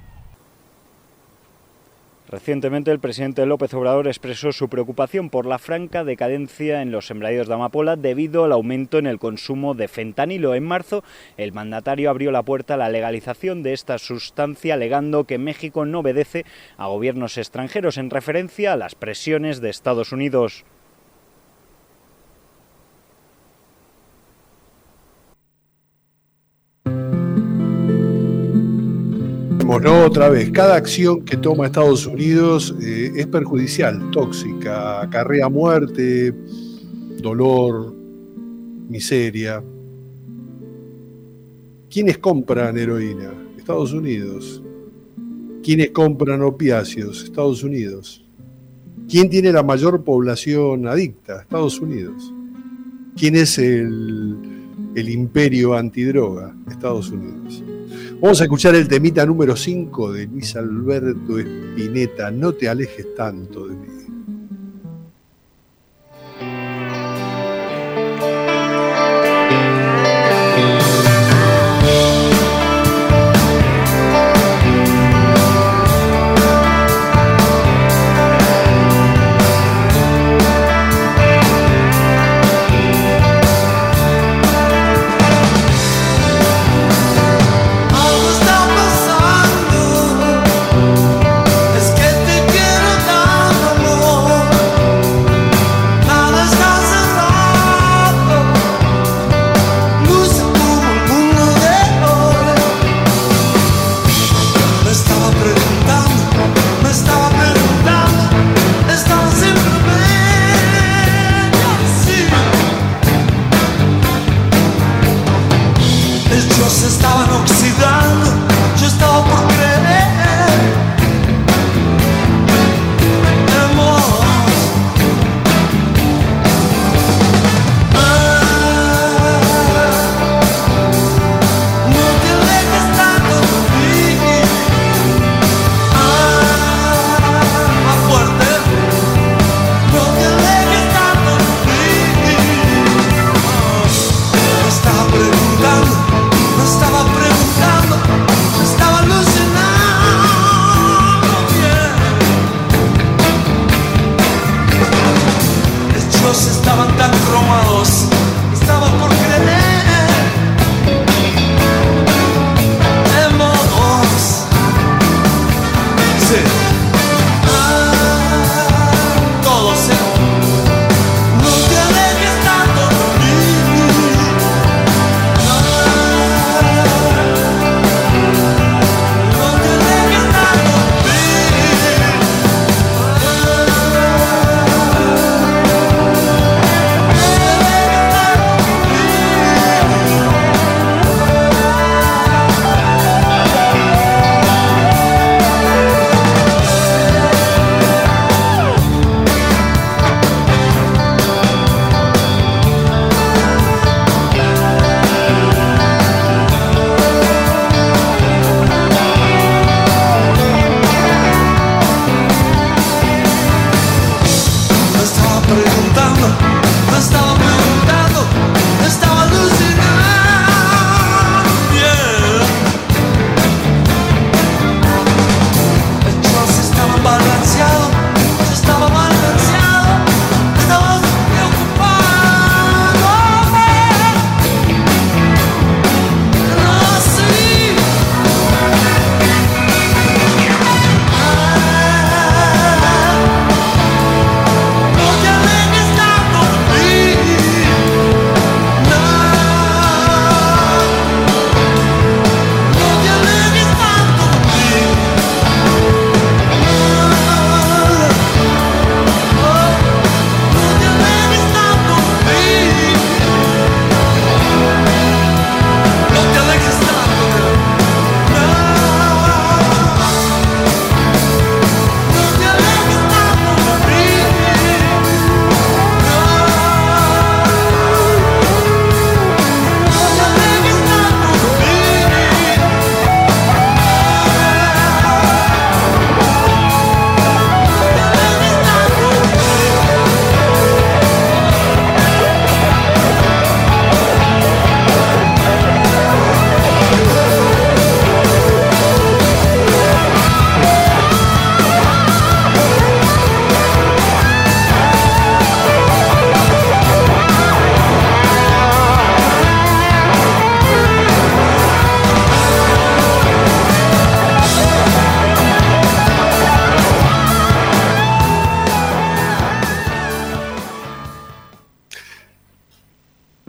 Recientemente el presidente López Obrador expresó su preocupación por la franca decadencia en los sembradíos de amapola debido al aumento en el consumo de fentanilo. En marzo, el mandatario abrió la puerta a la legalización de esta sustancia, alegando que México no obedece a gobiernos extranjeros, en referencia a las presiones de Estados Unidos. No, otra vez, cada acción que toma Estados Unidos es perjudicial, tóxica, acarrea muerte, dolor, miseria. ¿Quiénes compran heroína? Estados Unidos. ¿Quiénes compran opiáceos? Estados Unidos. ¿Quién tiene la mayor población adicta? Estados Unidos. ¿Quién es el imperio antidroga? Estados Unidos. Vamos a escuchar el temita número 5 de Luis Alberto Spinetta, No te alejes tanto de mí. Es que te quiero tanto, amor.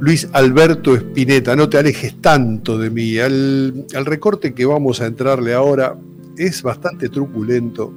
Luis Alberto Spinetta, no te alejes tanto de mí. Al recorte que vamos a entrarle ahora es bastante truculento.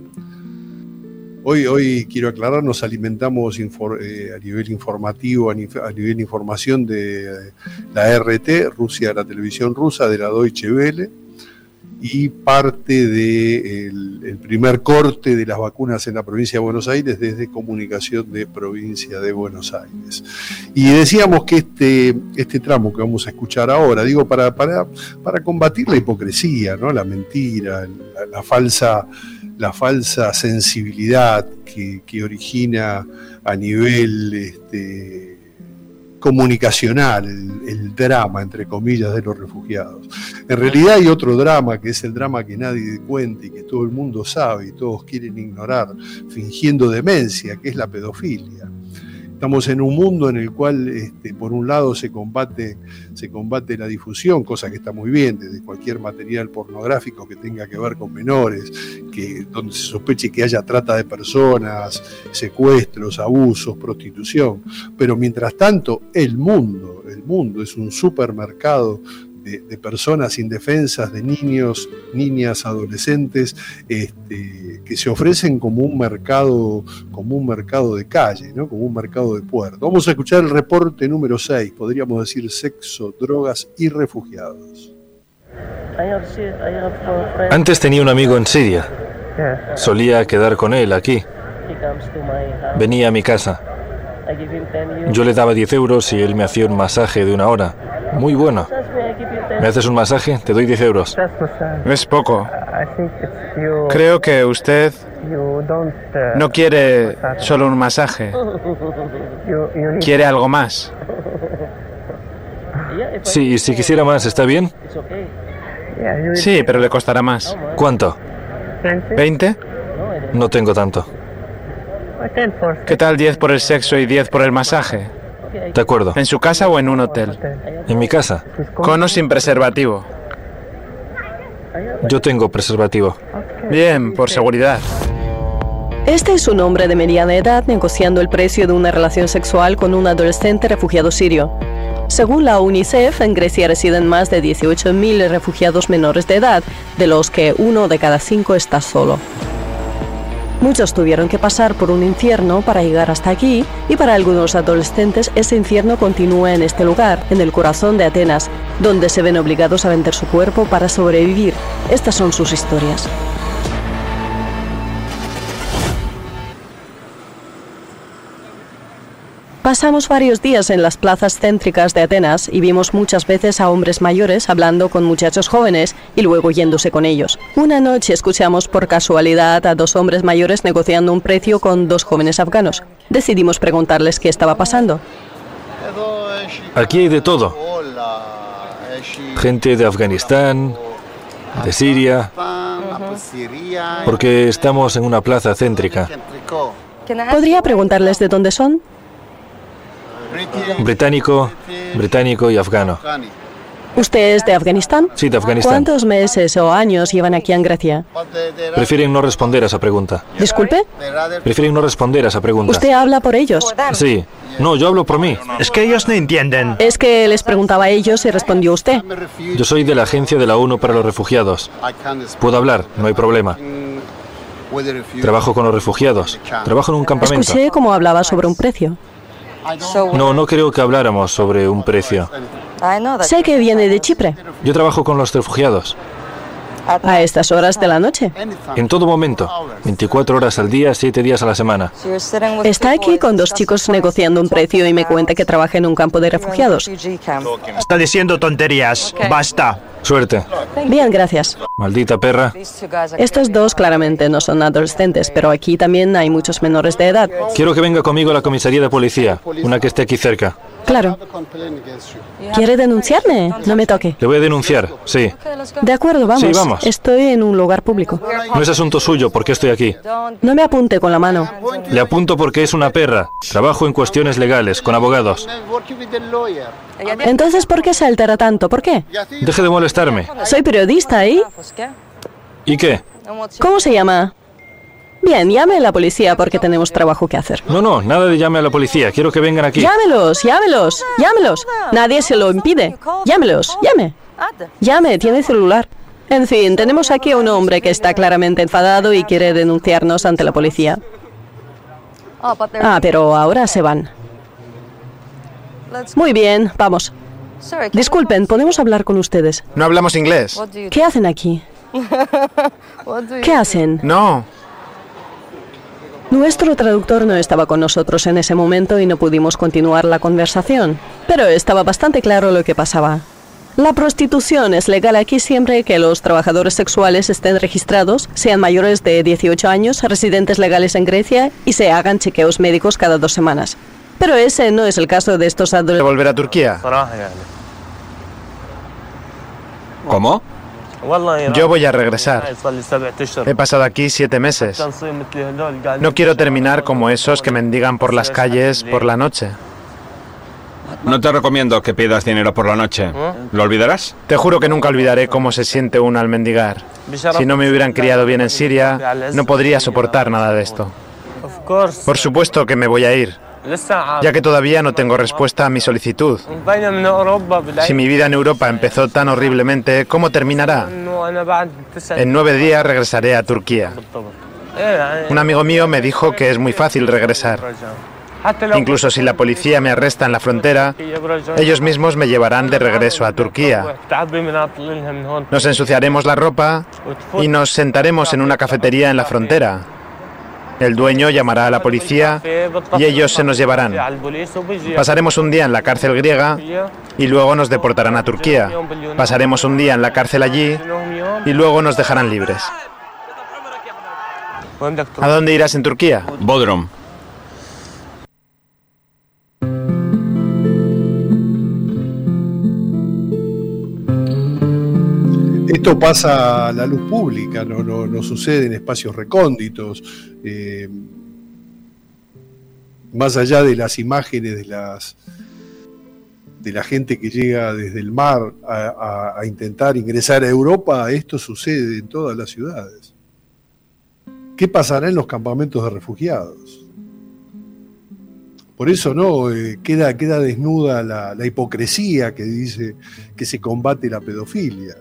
Hoy quiero aclarar, nos alimentamos a nivel informativo, a nivel de información de la RT, Rusia, la televisión rusa, de la Deutsche Welle, y parte del primer corte de las vacunas en la provincia de Buenos Aires desde Comunicación de Provincia de Buenos Aires. Y decíamos que este tramo que vamos a escuchar ahora, digo, para combatir la hipocresía, ¿no? La mentira, la falsa sensibilidad que origina a nivel comunicacional el drama, entre comillas, de los refugiados. En realidad hay otro drama, que es el drama que nadie cuenta y que todo el mundo sabe y todos quieren ignorar, fingiendo demencia, que es la pedofilia. Estamos en un mundo en el cual, por un lado, se combate la difusión, cosa que está muy bien, desde cualquier material pornográfico que tenga que ver con menores, donde se sospeche que haya trata de personas, secuestros, abusos, prostitución. Pero mientras tanto, el mundo es un supermercado de personas indefensas, de niños, niñas, adolescentes, que se ofrecen como un mercado de calle, ¿no? Como un mercado de puerto. Vamos a escuchar el reporte número 6, podríamos decir sexo, drogas y refugiados. Antes tenía un amigo en Siria. Solía quedar con él aquí. Venía a mi casa. Yo le daba 10 euros y él me hacía un masaje de 1 hora. Muy bueno. ¿Me haces un masaje? Te doy 10 euros. Es poco. Creo que usted no quiere solo un masaje. Quiere algo más. Sí, y si quisiera más, ¿está bien? Sí, pero le costará más. ¿Cuánto? ¿20? No tengo tanto. ¿Qué tal 10 por el sexo y 10 por el masaje? De acuerdo. ¿En su casa o en un hotel? En mi casa. ¿Con o sin preservativo? Yo tengo preservativo. Bien, por seguridad. Este es un hombre de mediana edad negociando el precio de una relación sexual con un adolescente refugiado sirio. Según la UNICEF, en Grecia residen más de 18.000 refugiados menores de edad, de los que 1 de cada 5 está solo. Muchos tuvieron que pasar por un infierno para llegar hasta aquí, y para algunos adolescentes ese infierno continúa en este lugar, en el corazón de Atenas, donde se ven obligados a vender su cuerpo para sobrevivir. Estas son sus historias. Pasamos varios días en las plazas céntricas de Atenas y vimos muchas veces a hombres mayores hablando con muchachos jóvenes y luego yéndose con ellos. Una noche escuchamos por casualidad a 2 hombres mayores negociando un precio con 2 jóvenes afganos. Decidimos preguntarles qué estaba pasando. Aquí hay de todo. Gente de Afganistán, de Siria, porque estamos en una plaza céntrica. ¿Podría preguntarles de dónde son? Británico y afgano. ¿Usted es de Afganistán? Sí, de Afganistán. ¿Cuántos meses o años llevan aquí en Grecia? Prefieren no responder a esa pregunta. ¿Disculpe? Prefieren no responder a esa pregunta. ¿Usted habla por ellos? Sí. No, yo hablo por mí. Es que ellos no entienden. Es que les preguntaba a ellos y respondió usted. Yo soy de la Agencia de la ONU para los Refugiados. Puedo hablar, no hay problema. Trabajo con los refugiados. Trabajo en un campamento. Escuché cómo hablaba sobre un precio. No creo que habláramos sobre un precio. Sé que viene de Chipre. Yo trabajo con los refugiados. ¿A estas horas de la noche? En todo momento. 24 horas al día, 7 días a la semana. Está aquí con 2 chicos negociando un precio y me cuenta que trabaja en un campo de refugiados. Está diciendo tonterías. Basta. Suerte. Bien, gracias. Maldita perra. Estos 2 claramente no son adolescentes, pero aquí también hay muchos menores de edad. Quiero que venga conmigo a la comisaría de policía, una que esté aquí cerca. Claro. ¿Quiere denunciarme? No me toque. Le voy a denunciar, sí. De acuerdo, vamos. Sí, vamos. Estoy en un lugar público. No es asunto suyo, porque estoy aquí. No me apunte con la mano. Le apunto porque es una perra. Trabajo en cuestiones legales, con abogados. Entonces, ¿por qué se altera tanto? ¿Por qué? Deje de molestarme. Soy periodista, ¿y? ¿Y qué? ¿Cómo se llama? Bien, llame a la policía porque tenemos trabajo que hacer. No, nada de llame a la policía. Quiero que vengan aquí. Llámelos. Nadie se lo impide. Llame. Llame, tiene celular. En fin, tenemos aquí a un hombre que está claramente enfadado y quiere denunciarnos ante la policía. Pero ahora se van. Muy bien, vamos. Disculpen, ¿podemos hablar con ustedes? No hablamos inglés. ¿Qué hacen aquí? ¿Qué hacen? No. Nuestro traductor no estaba con nosotros en ese momento y no pudimos continuar la conversación, pero estaba bastante claro lo que pasaba. La prostitución es legal aquí siempre que los trabajadores sexuales estén registrados, sean mayores de 18 años, residentes legales en Grecia y se hagan chequeos médicos cada 2 semanas. Pero ese no es el caso de estos adolescentes. ¿De volver a Turquía? ¿Cómo? Yo voy a regresar. He pasado aquí 7 meses. No quiero terminar como esos que mendigan por las calles por la noche. No te recomiendo que pidas dinero por la noche. ¿Lo olvidarás? Te juro que nunca olvidaré cómo se siente uno al mendigar. Si no me hubieran criado bien en Siria, no podría soportar nada de esto. Por supuesto que me voy a ir, ya que todavía no tengo respuesta a mi solicitud. Si mi vida en Europa empezó tan horriblemente, ¿cómo terminará? En 9 días regresaré a Turquía. Un amigo mío me dijo que es muy fácil regresar. Incluso si la policía me arresta en la frontera, ellos mismos me llevarán de regreso a Turquía. Nos ensuciaremos la ropa y nos sentaremos en una cafetería en la frontera. El dueño llamará a la policía y ellos se nos llevarán. Pasaremos un día en la cárcel griega y luego nos deportarán a Turquía. Pasaremos un día en la cárcel allí y luego nos dejarán libres. ¿A dónde irás en Turquía? Bodrum. Esto pasa a la luz pública, no sucede en espacios recónditos. Más allá de las imágenes de la gente que llega desde el mar a intentar ingresar a Europa, esto sucede en todas las ciudades. ¿Qué pasará en los campamentos de refugiados? Por eso queda desnuda la hipocresía que dice que se combate la pedofilia.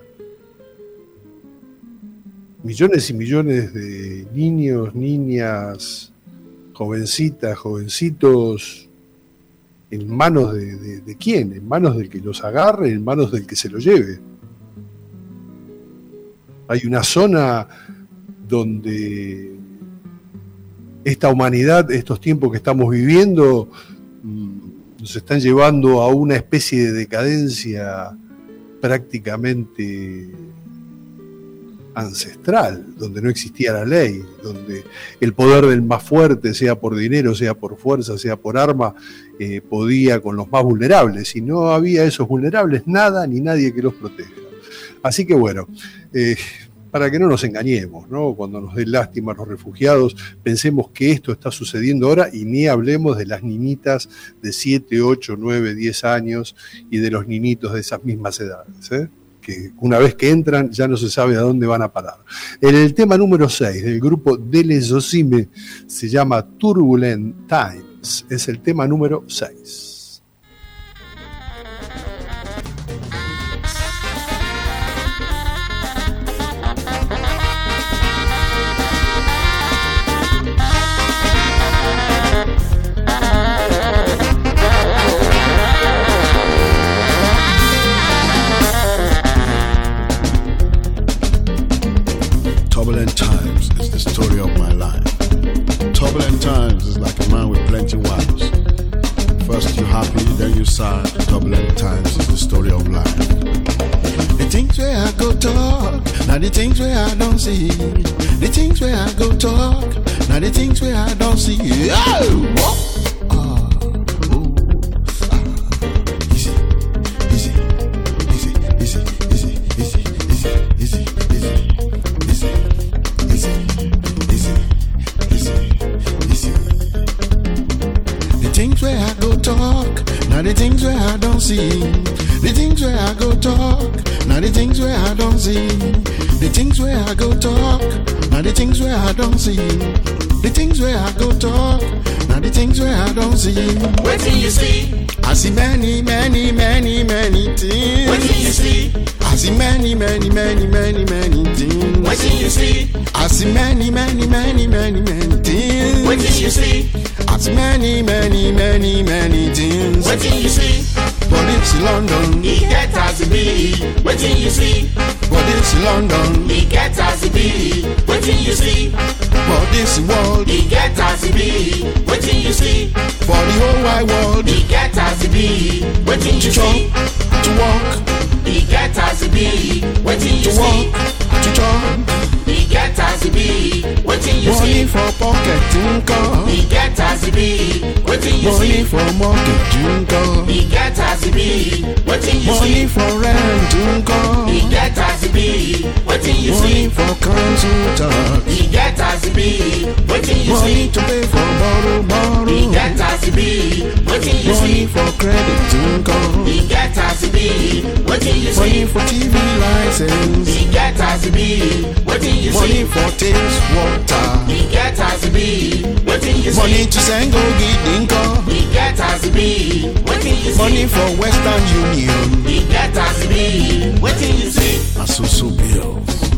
Millones y millones de niños, niñas, jovencitas, jovencitos, ¿en manos de quién? ¿En manos del que los agarre? ¿En manos del que se los lleve? Hay una zona donde esta humanidad, estos tiempos que estamos viviendo, nos están llevando a una especie de decadencia prácticamente ancestral, donde no existía la ley, donde el poder del más fuerte, sea por dinero, sea por fuerza, sea por arma, podía con los más vulnerables, y no había esos vulnerables, nada ni nadie que los proteja. Así que bueno, para que no nos engañemos, ¿no? Cuando nos dé lástima a los refugiados, pensemos que esto está sucediendo ahora y ni hablemos de las niñitas de 7, 8, 9, 10 años y de los niñitos de esas mismas edades, que una vez que entran ya no se sabe a dónde van a parar. El tema número 6 del grupo Dele Zosime se llama Turbulent Times, es el tema número 6. Turbulent times is the story of my life. Turbulent times is like a man with plenty wives. First you happy, then you sad. Turbulent times is the story of life. The things where I go talk, now the things where I don't see. The things where I go talk, now the things where I don't see. Oh! The things where I don't see, the things where I go talk, now the things where I don't see, the things where I go talk, now the things where I don't see. The things where I go talk, now the things where I don't see. What do you see? I see many, many, many, many things. What do you see? I see many, many, many, many, many things. What do you see? I see many, many, many, many, many things. What do you see? I see many, many, many, many things. What do you see? But it's London. He get as it be. What do you see? But it's London. He get as it be. What do you see? For this world. He get as it be. What do you see? For the whole wide world. He get as it be. What do you see? To walk. He get as it be. What do you see? To walk. To talk. He get as it be. What do you Money see? for pocket car. He get as it be. What do you Money see? for market car. He get as it be. What do you Money see? for rent car. He get as it be. What do you Money see? for council tax. He get as it be. What do you Money see? to pay for borrow. He get as it be. What do you Money see? for credit car. He get as it be. What do you Money see? for TV license. He get as it be. What do you Money see? for taste water. He get as it be. What do you Money see? to Sango Gidinko. He get as it be. What do you see? Money for Western Union. He get as it be. What do you see? Asusu bills.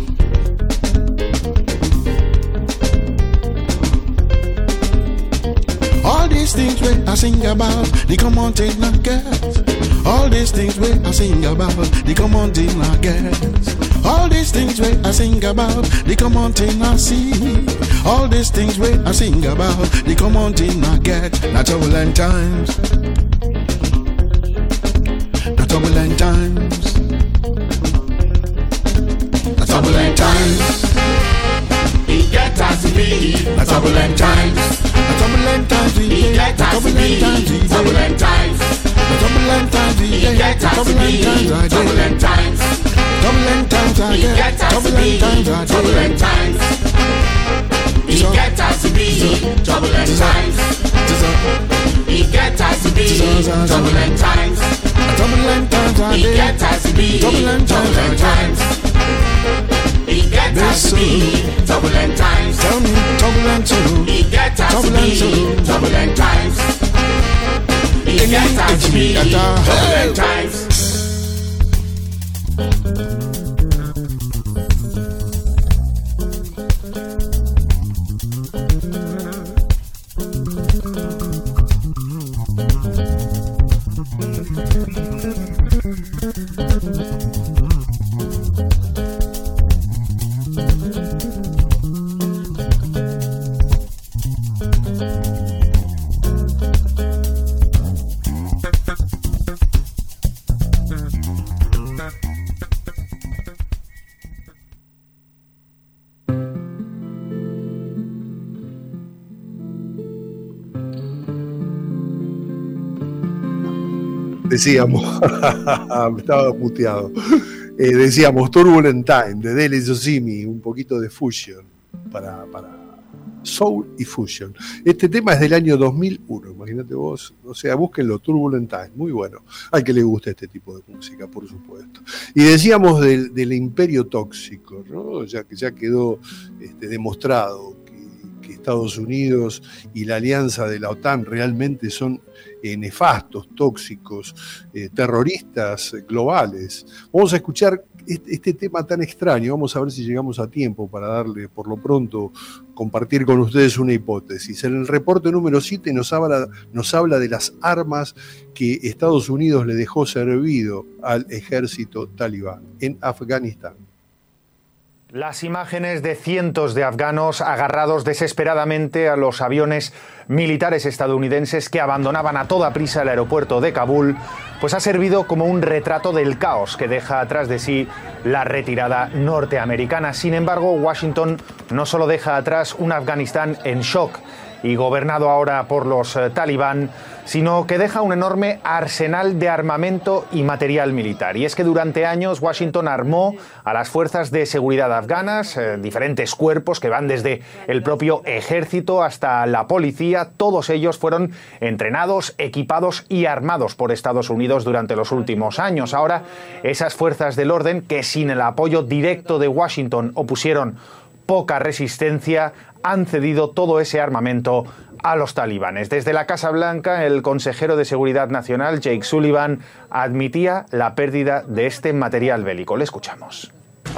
All these things where I sing about, the common thing I get. All these things where I sing about, the common thing I get. All these things where I sing about, the common thing I see. All these things where I sing about, the common thing I get. Not turbulent times. Not turbulent times. Not turbulent times. He get as it be. Not turbulent times. The turbulent times we He get as it be. Turbulent times. The turbulent times we He get. get as it be. Turbulent times. Turbulent times I He get. get as it Turbulent be. times I Turbulent get. times. He get as it be. Turbulent times. He get as it be. Turbulent times. Turbulent times I He get as it be. Turbulent times. He get as it be. Turbulent times. Tell me, turbulent too. He get as it be. Turbulent times. He get as it be. Turbulent times. Decíamos, estaba muteado. Decíamos Turbulent Time de Dele Yosemite, un poquito de fusion para soul y fusion. Este tema es del año 2001, imagínate vos, o sea, búsquenlo, Turbulent Time, muy bueno. Al que le guste este tipo de música, por supuesto. Y decíamos del imperio tóxico, ¿no? Ya que ya quedó demostrado que Estados Unidos y la alianza de la OTAN realmente son nefastos, tóxicos, terroristas globales. Vamos a escuchar este tema tan extraño, vamos a ver si llegamos a tiempo para darle, por lo pronto, compartir con ustedes una hipótesis. En el reporte número 7 nos habla de las armas que Estados Unidos le dejó servido al ejército talibán en Afganistán. Las imágenes de cientos de afganos agarrados desesperadamente a los aviones militares estadounidenses que abandonaban a toda prisa el aeropuerto de Kabul, pues ha servido como un retrato del caos que deja atrás de sí la retirada norteamericana. Sin embargo, Washington no solo deja atrás un Afganistán en shock y gobernado ahora por los talibán, sino que deja un enorme arsenal de armamento y material militar. Y es que durante años Washington armó a las fuerzas de seguridad afganas, diferentes cuerpos que van desde el propio ejército hasta la policía. Todos ellos fueron entrenados, equipados y armados por Estados Unidos durante los últimos años. Ahora, esas fuerzas del orden, que sin el apoyo directo de Washington opusieron poca resistencia, han cedido todo ese armamento a los talibanes. Desde la Casa Blanca, el consejero de Seguridad Nacional, Jake Sullivan, admitía la pérdida de este material bélico. Le escuchamos.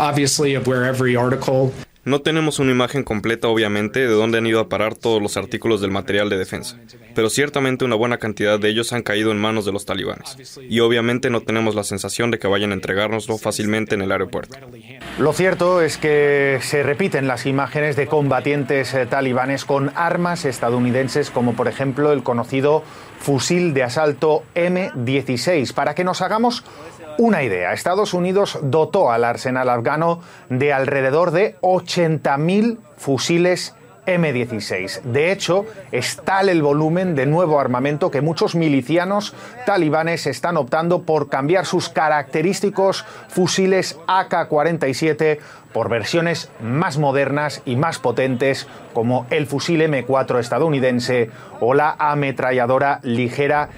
No tenemos una imagen completa, obviamente, de dónde han ido a parar todos los artículos del material de defensa, pero ciertamente una buena cantidad de ellos han caído en manos de los talibanes, y obviamente no tenemos la sensación de que vayan a entregárnoslo fácilmente en el aeropuerto. Lo cierto es que se repiten las imágenes de combatientes talibanes con armas estadounidenses, como por ejemplo el conocido fusil de asalto M16. Para que nos hagamos una idea, Estados Unidos dotó al arsenal afgano de alrededor de 80.000 fusiles M16. De hecho, es tal el volumen de nuevo armamento que muchos milicianos talibanes están optando por cambiar sus característicos fusiles AK-47 por versiones más modernas y más potentes, como el fusil M4 estadounidense o la ametralladora ligera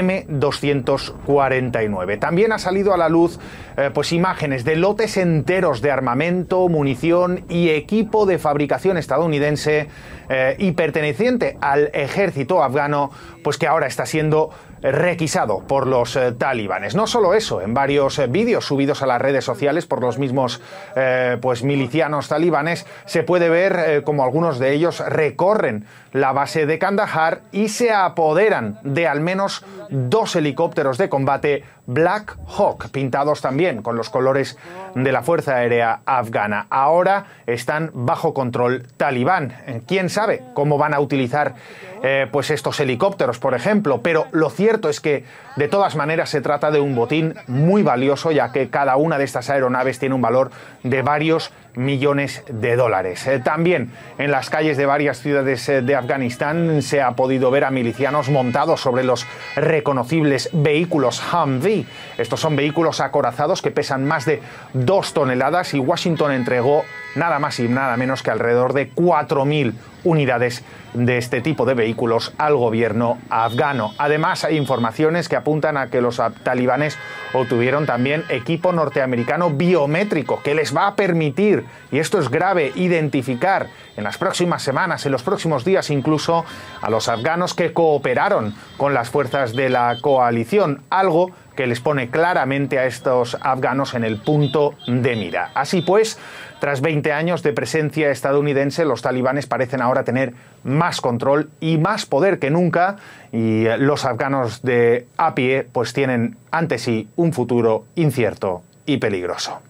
M249. También ha salido a la luz imágenes de lotes enteros de armamento, munición y equipo de fabricación estadounidense y perteneciente al ejército afgano, pues que ahora está siendo requisado por los talibanes. No solo eso, en varios vídeos subidos a las redes sociales por los mismos milicianos talibanes se puede ver como algunos de ellos recorren la base de Kandahar y se apoderan de al menos 2 helicópteros de combate Black Hawk, pintados también con los colores de la Fuerza Aérea Afgana. Ahora están bajo control talibán. ¿Quién sabe cómo van a utilizar estos helicópteros, por ejemplo? Pero lo cierto es que de todas maneras se trata de un botín muy valioso, ya que cada una de estas aeronaves tiene un valor de varios millones de dólares. También en las calles de varias ciudades de Afganistán se ha podido ver a milicianos montados sobre los reconocibles vehículos Humvee. Estos son vehículos acorazados que pesan más de 2 toneladas y Washington entregó nada más y nada menos que alrededor de 4.000 unidades de este tipo de vehículos al gobierno afgano. Además, hay informaciones que apuntan a que los talibanes obtuvieron también equipo norteamericano biométrico que les va a permitir, y esto es grave, identificar en las próximas semanas, en los próximos días incluso, a los afganos que cooperaron con las fuerzas de la coalición, algo que les pone claramente a estos afganos en el punto de mira. Así pues, tras 20 años de presencia estadounidense, los talibanes parecen ahora tener más control y más poder que nunca, y los afganos de a pie pues tienen ante sí un futuro incierto y peligroso.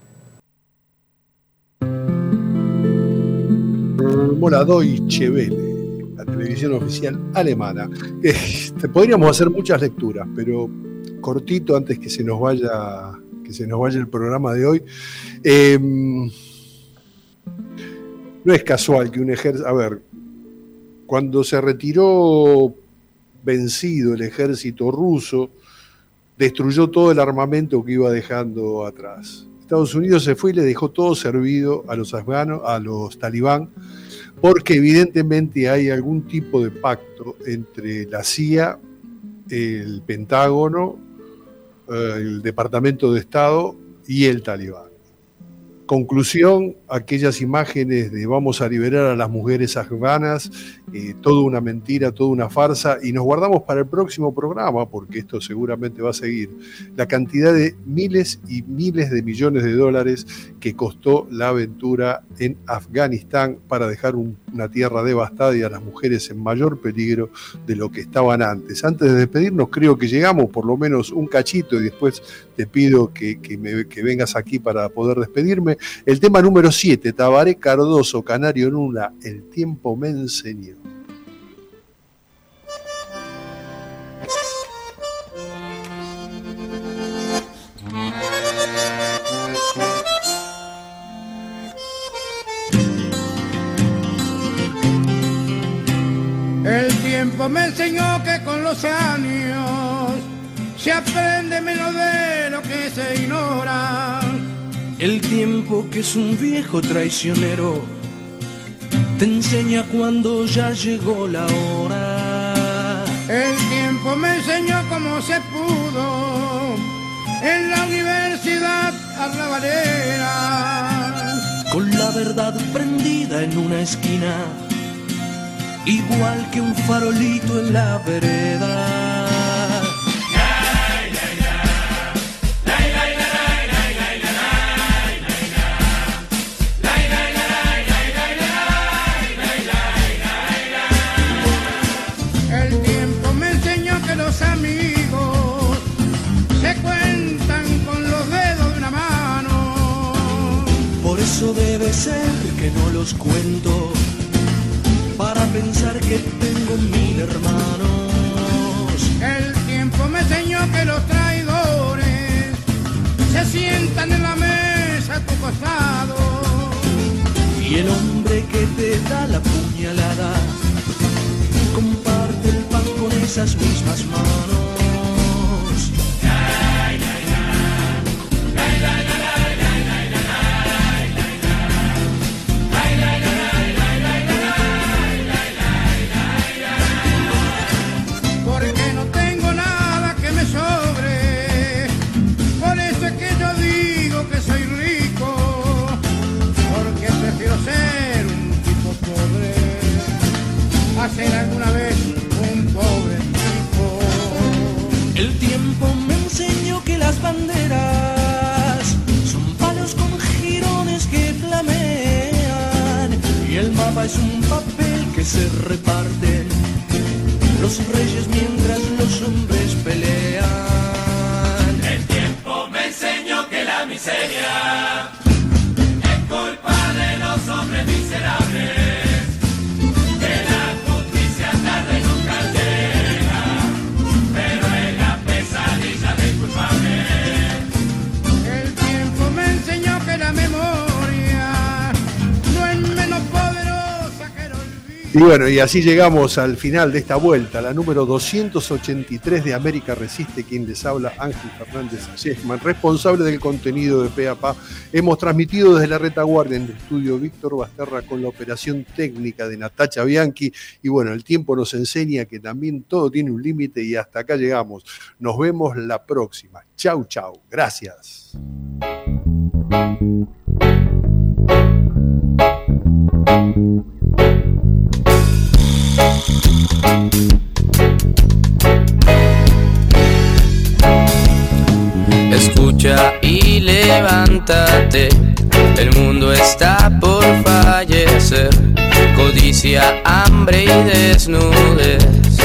La Deutsche Welle, la televisión oficial alemana. Podríamos hacer muchas lecturas, pero cortito antes que se nos vaya el programa de hoy. No es casual que un ejército... A ver, cuando se retiró vencido el ejército ruso, destruyó todo el armamento que iba dejando atrás. Estados Unidos se fue y le dejó todo servido a los afganos, a los talibán, porque evidentemente hay algún tipo de pacto entre la CIA, el Pentágono, el Departamento de Estado y el talibán. Conclusión, aquellas imágenes de vamos a liberar a las mujeres afganas, toda una mentira, toda una farsa, y nos guardamos para el próximo programa, porque esto seguramente va a seguir, la cantidad de miles y miles de millones de dólares que costó la aventura en Afganistán para dejar una tierra devastada y a las mujeres en mayor peligro de lo que estaban antes. Antes de despedirnos, creo que llegamos por lo menos un cachito y después te pido que vengas aquí para poder despedirme. El tema número 7, Tabaré Cardoso, Canario Luna, El tiempo me enseñó. El tiempo me enseñó que con los años se aprende menos de lo que se ignora. El tiempo, que es un viejo traicionero, te enseña cuando ya llegó la hora. El tiempo me enseñó cómo se pudo en la universidad arrabalera con la verdad prendida en una esquina, igual que un farolito en la vereda. El tiempo me enseñó que los amigos se cuentan con los dedos de una mano. Por eso debe ser que no los cuento, para pensar que tengo 1000 hermanos. El tiempo me enseñó que los traidores se sientan en la mesa a tu costado. Y el hombre que te da la puñalada comparte el pan con esas mismas manos. Porque no tengo nada que me sobre, por eso es que yo digo que soy rico, porque prefiero ser un tipo pobre a ser alguna vez un pobre tipo. El tiempo me enseñó que las banderas son palos con jirones que flamean, y el mapa es un papel que se reparte los reyes mientras los hombres pelean. El tiempo me enseñó que la miseria es culpa de los hombres miserables, que la justicia tarde nunca llega, pero es la pesadilla del culpable. El tiempo me enseñó que la memoria no es menos poderosa que el olvido. Y bueno, y así llegamos al final de esta vuelta, la número 283 de América Resiste. Quien les habla, Ángel Fernández Shefman, responsable del contenido de Pe a Pa. Hemos transmitido desde la retaguardia en el estudio Víctor Basterra, con la operación técnica de Natacha Bianchi. Y bueno, el tiempo nos enseña que también todo tiene un límite, y hasta acá llegamos. Nos vemos la próxima. Chau, chau. Gracias. Escucha y levántate, el mundo está por fallecer. Codicia, hambre y desnudez.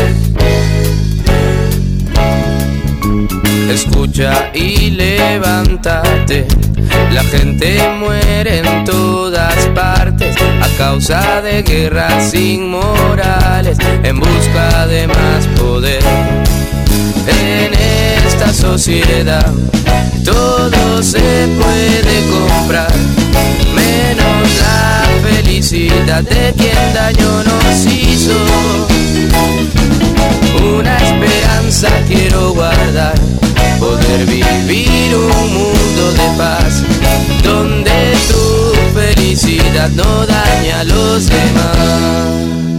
Escucha y levántate, la gente muere en todas partes a causa de guerras inmorales, en busca de más poder. En esta sociedad todo se puede comprar, menos la felicidad de quien daño nos hizo. Una esperanza quiero guardar, poder vivir un mundo de paz, donde tu felicidad no daña a los demás.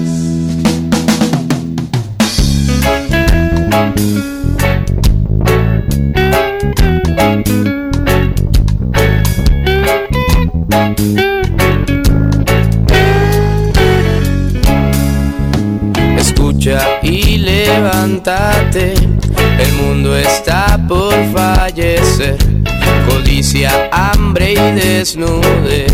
Escucha y levántate, el mundo está por fallecer. Codicia, hambre y desnudez.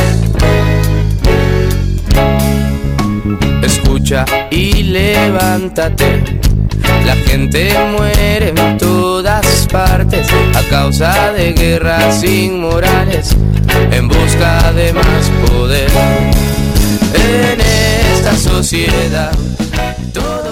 Escucha y levántate, la gente muere en todas partes a causa de guerras inmorales, en busca de más poder. En esta sociedad todo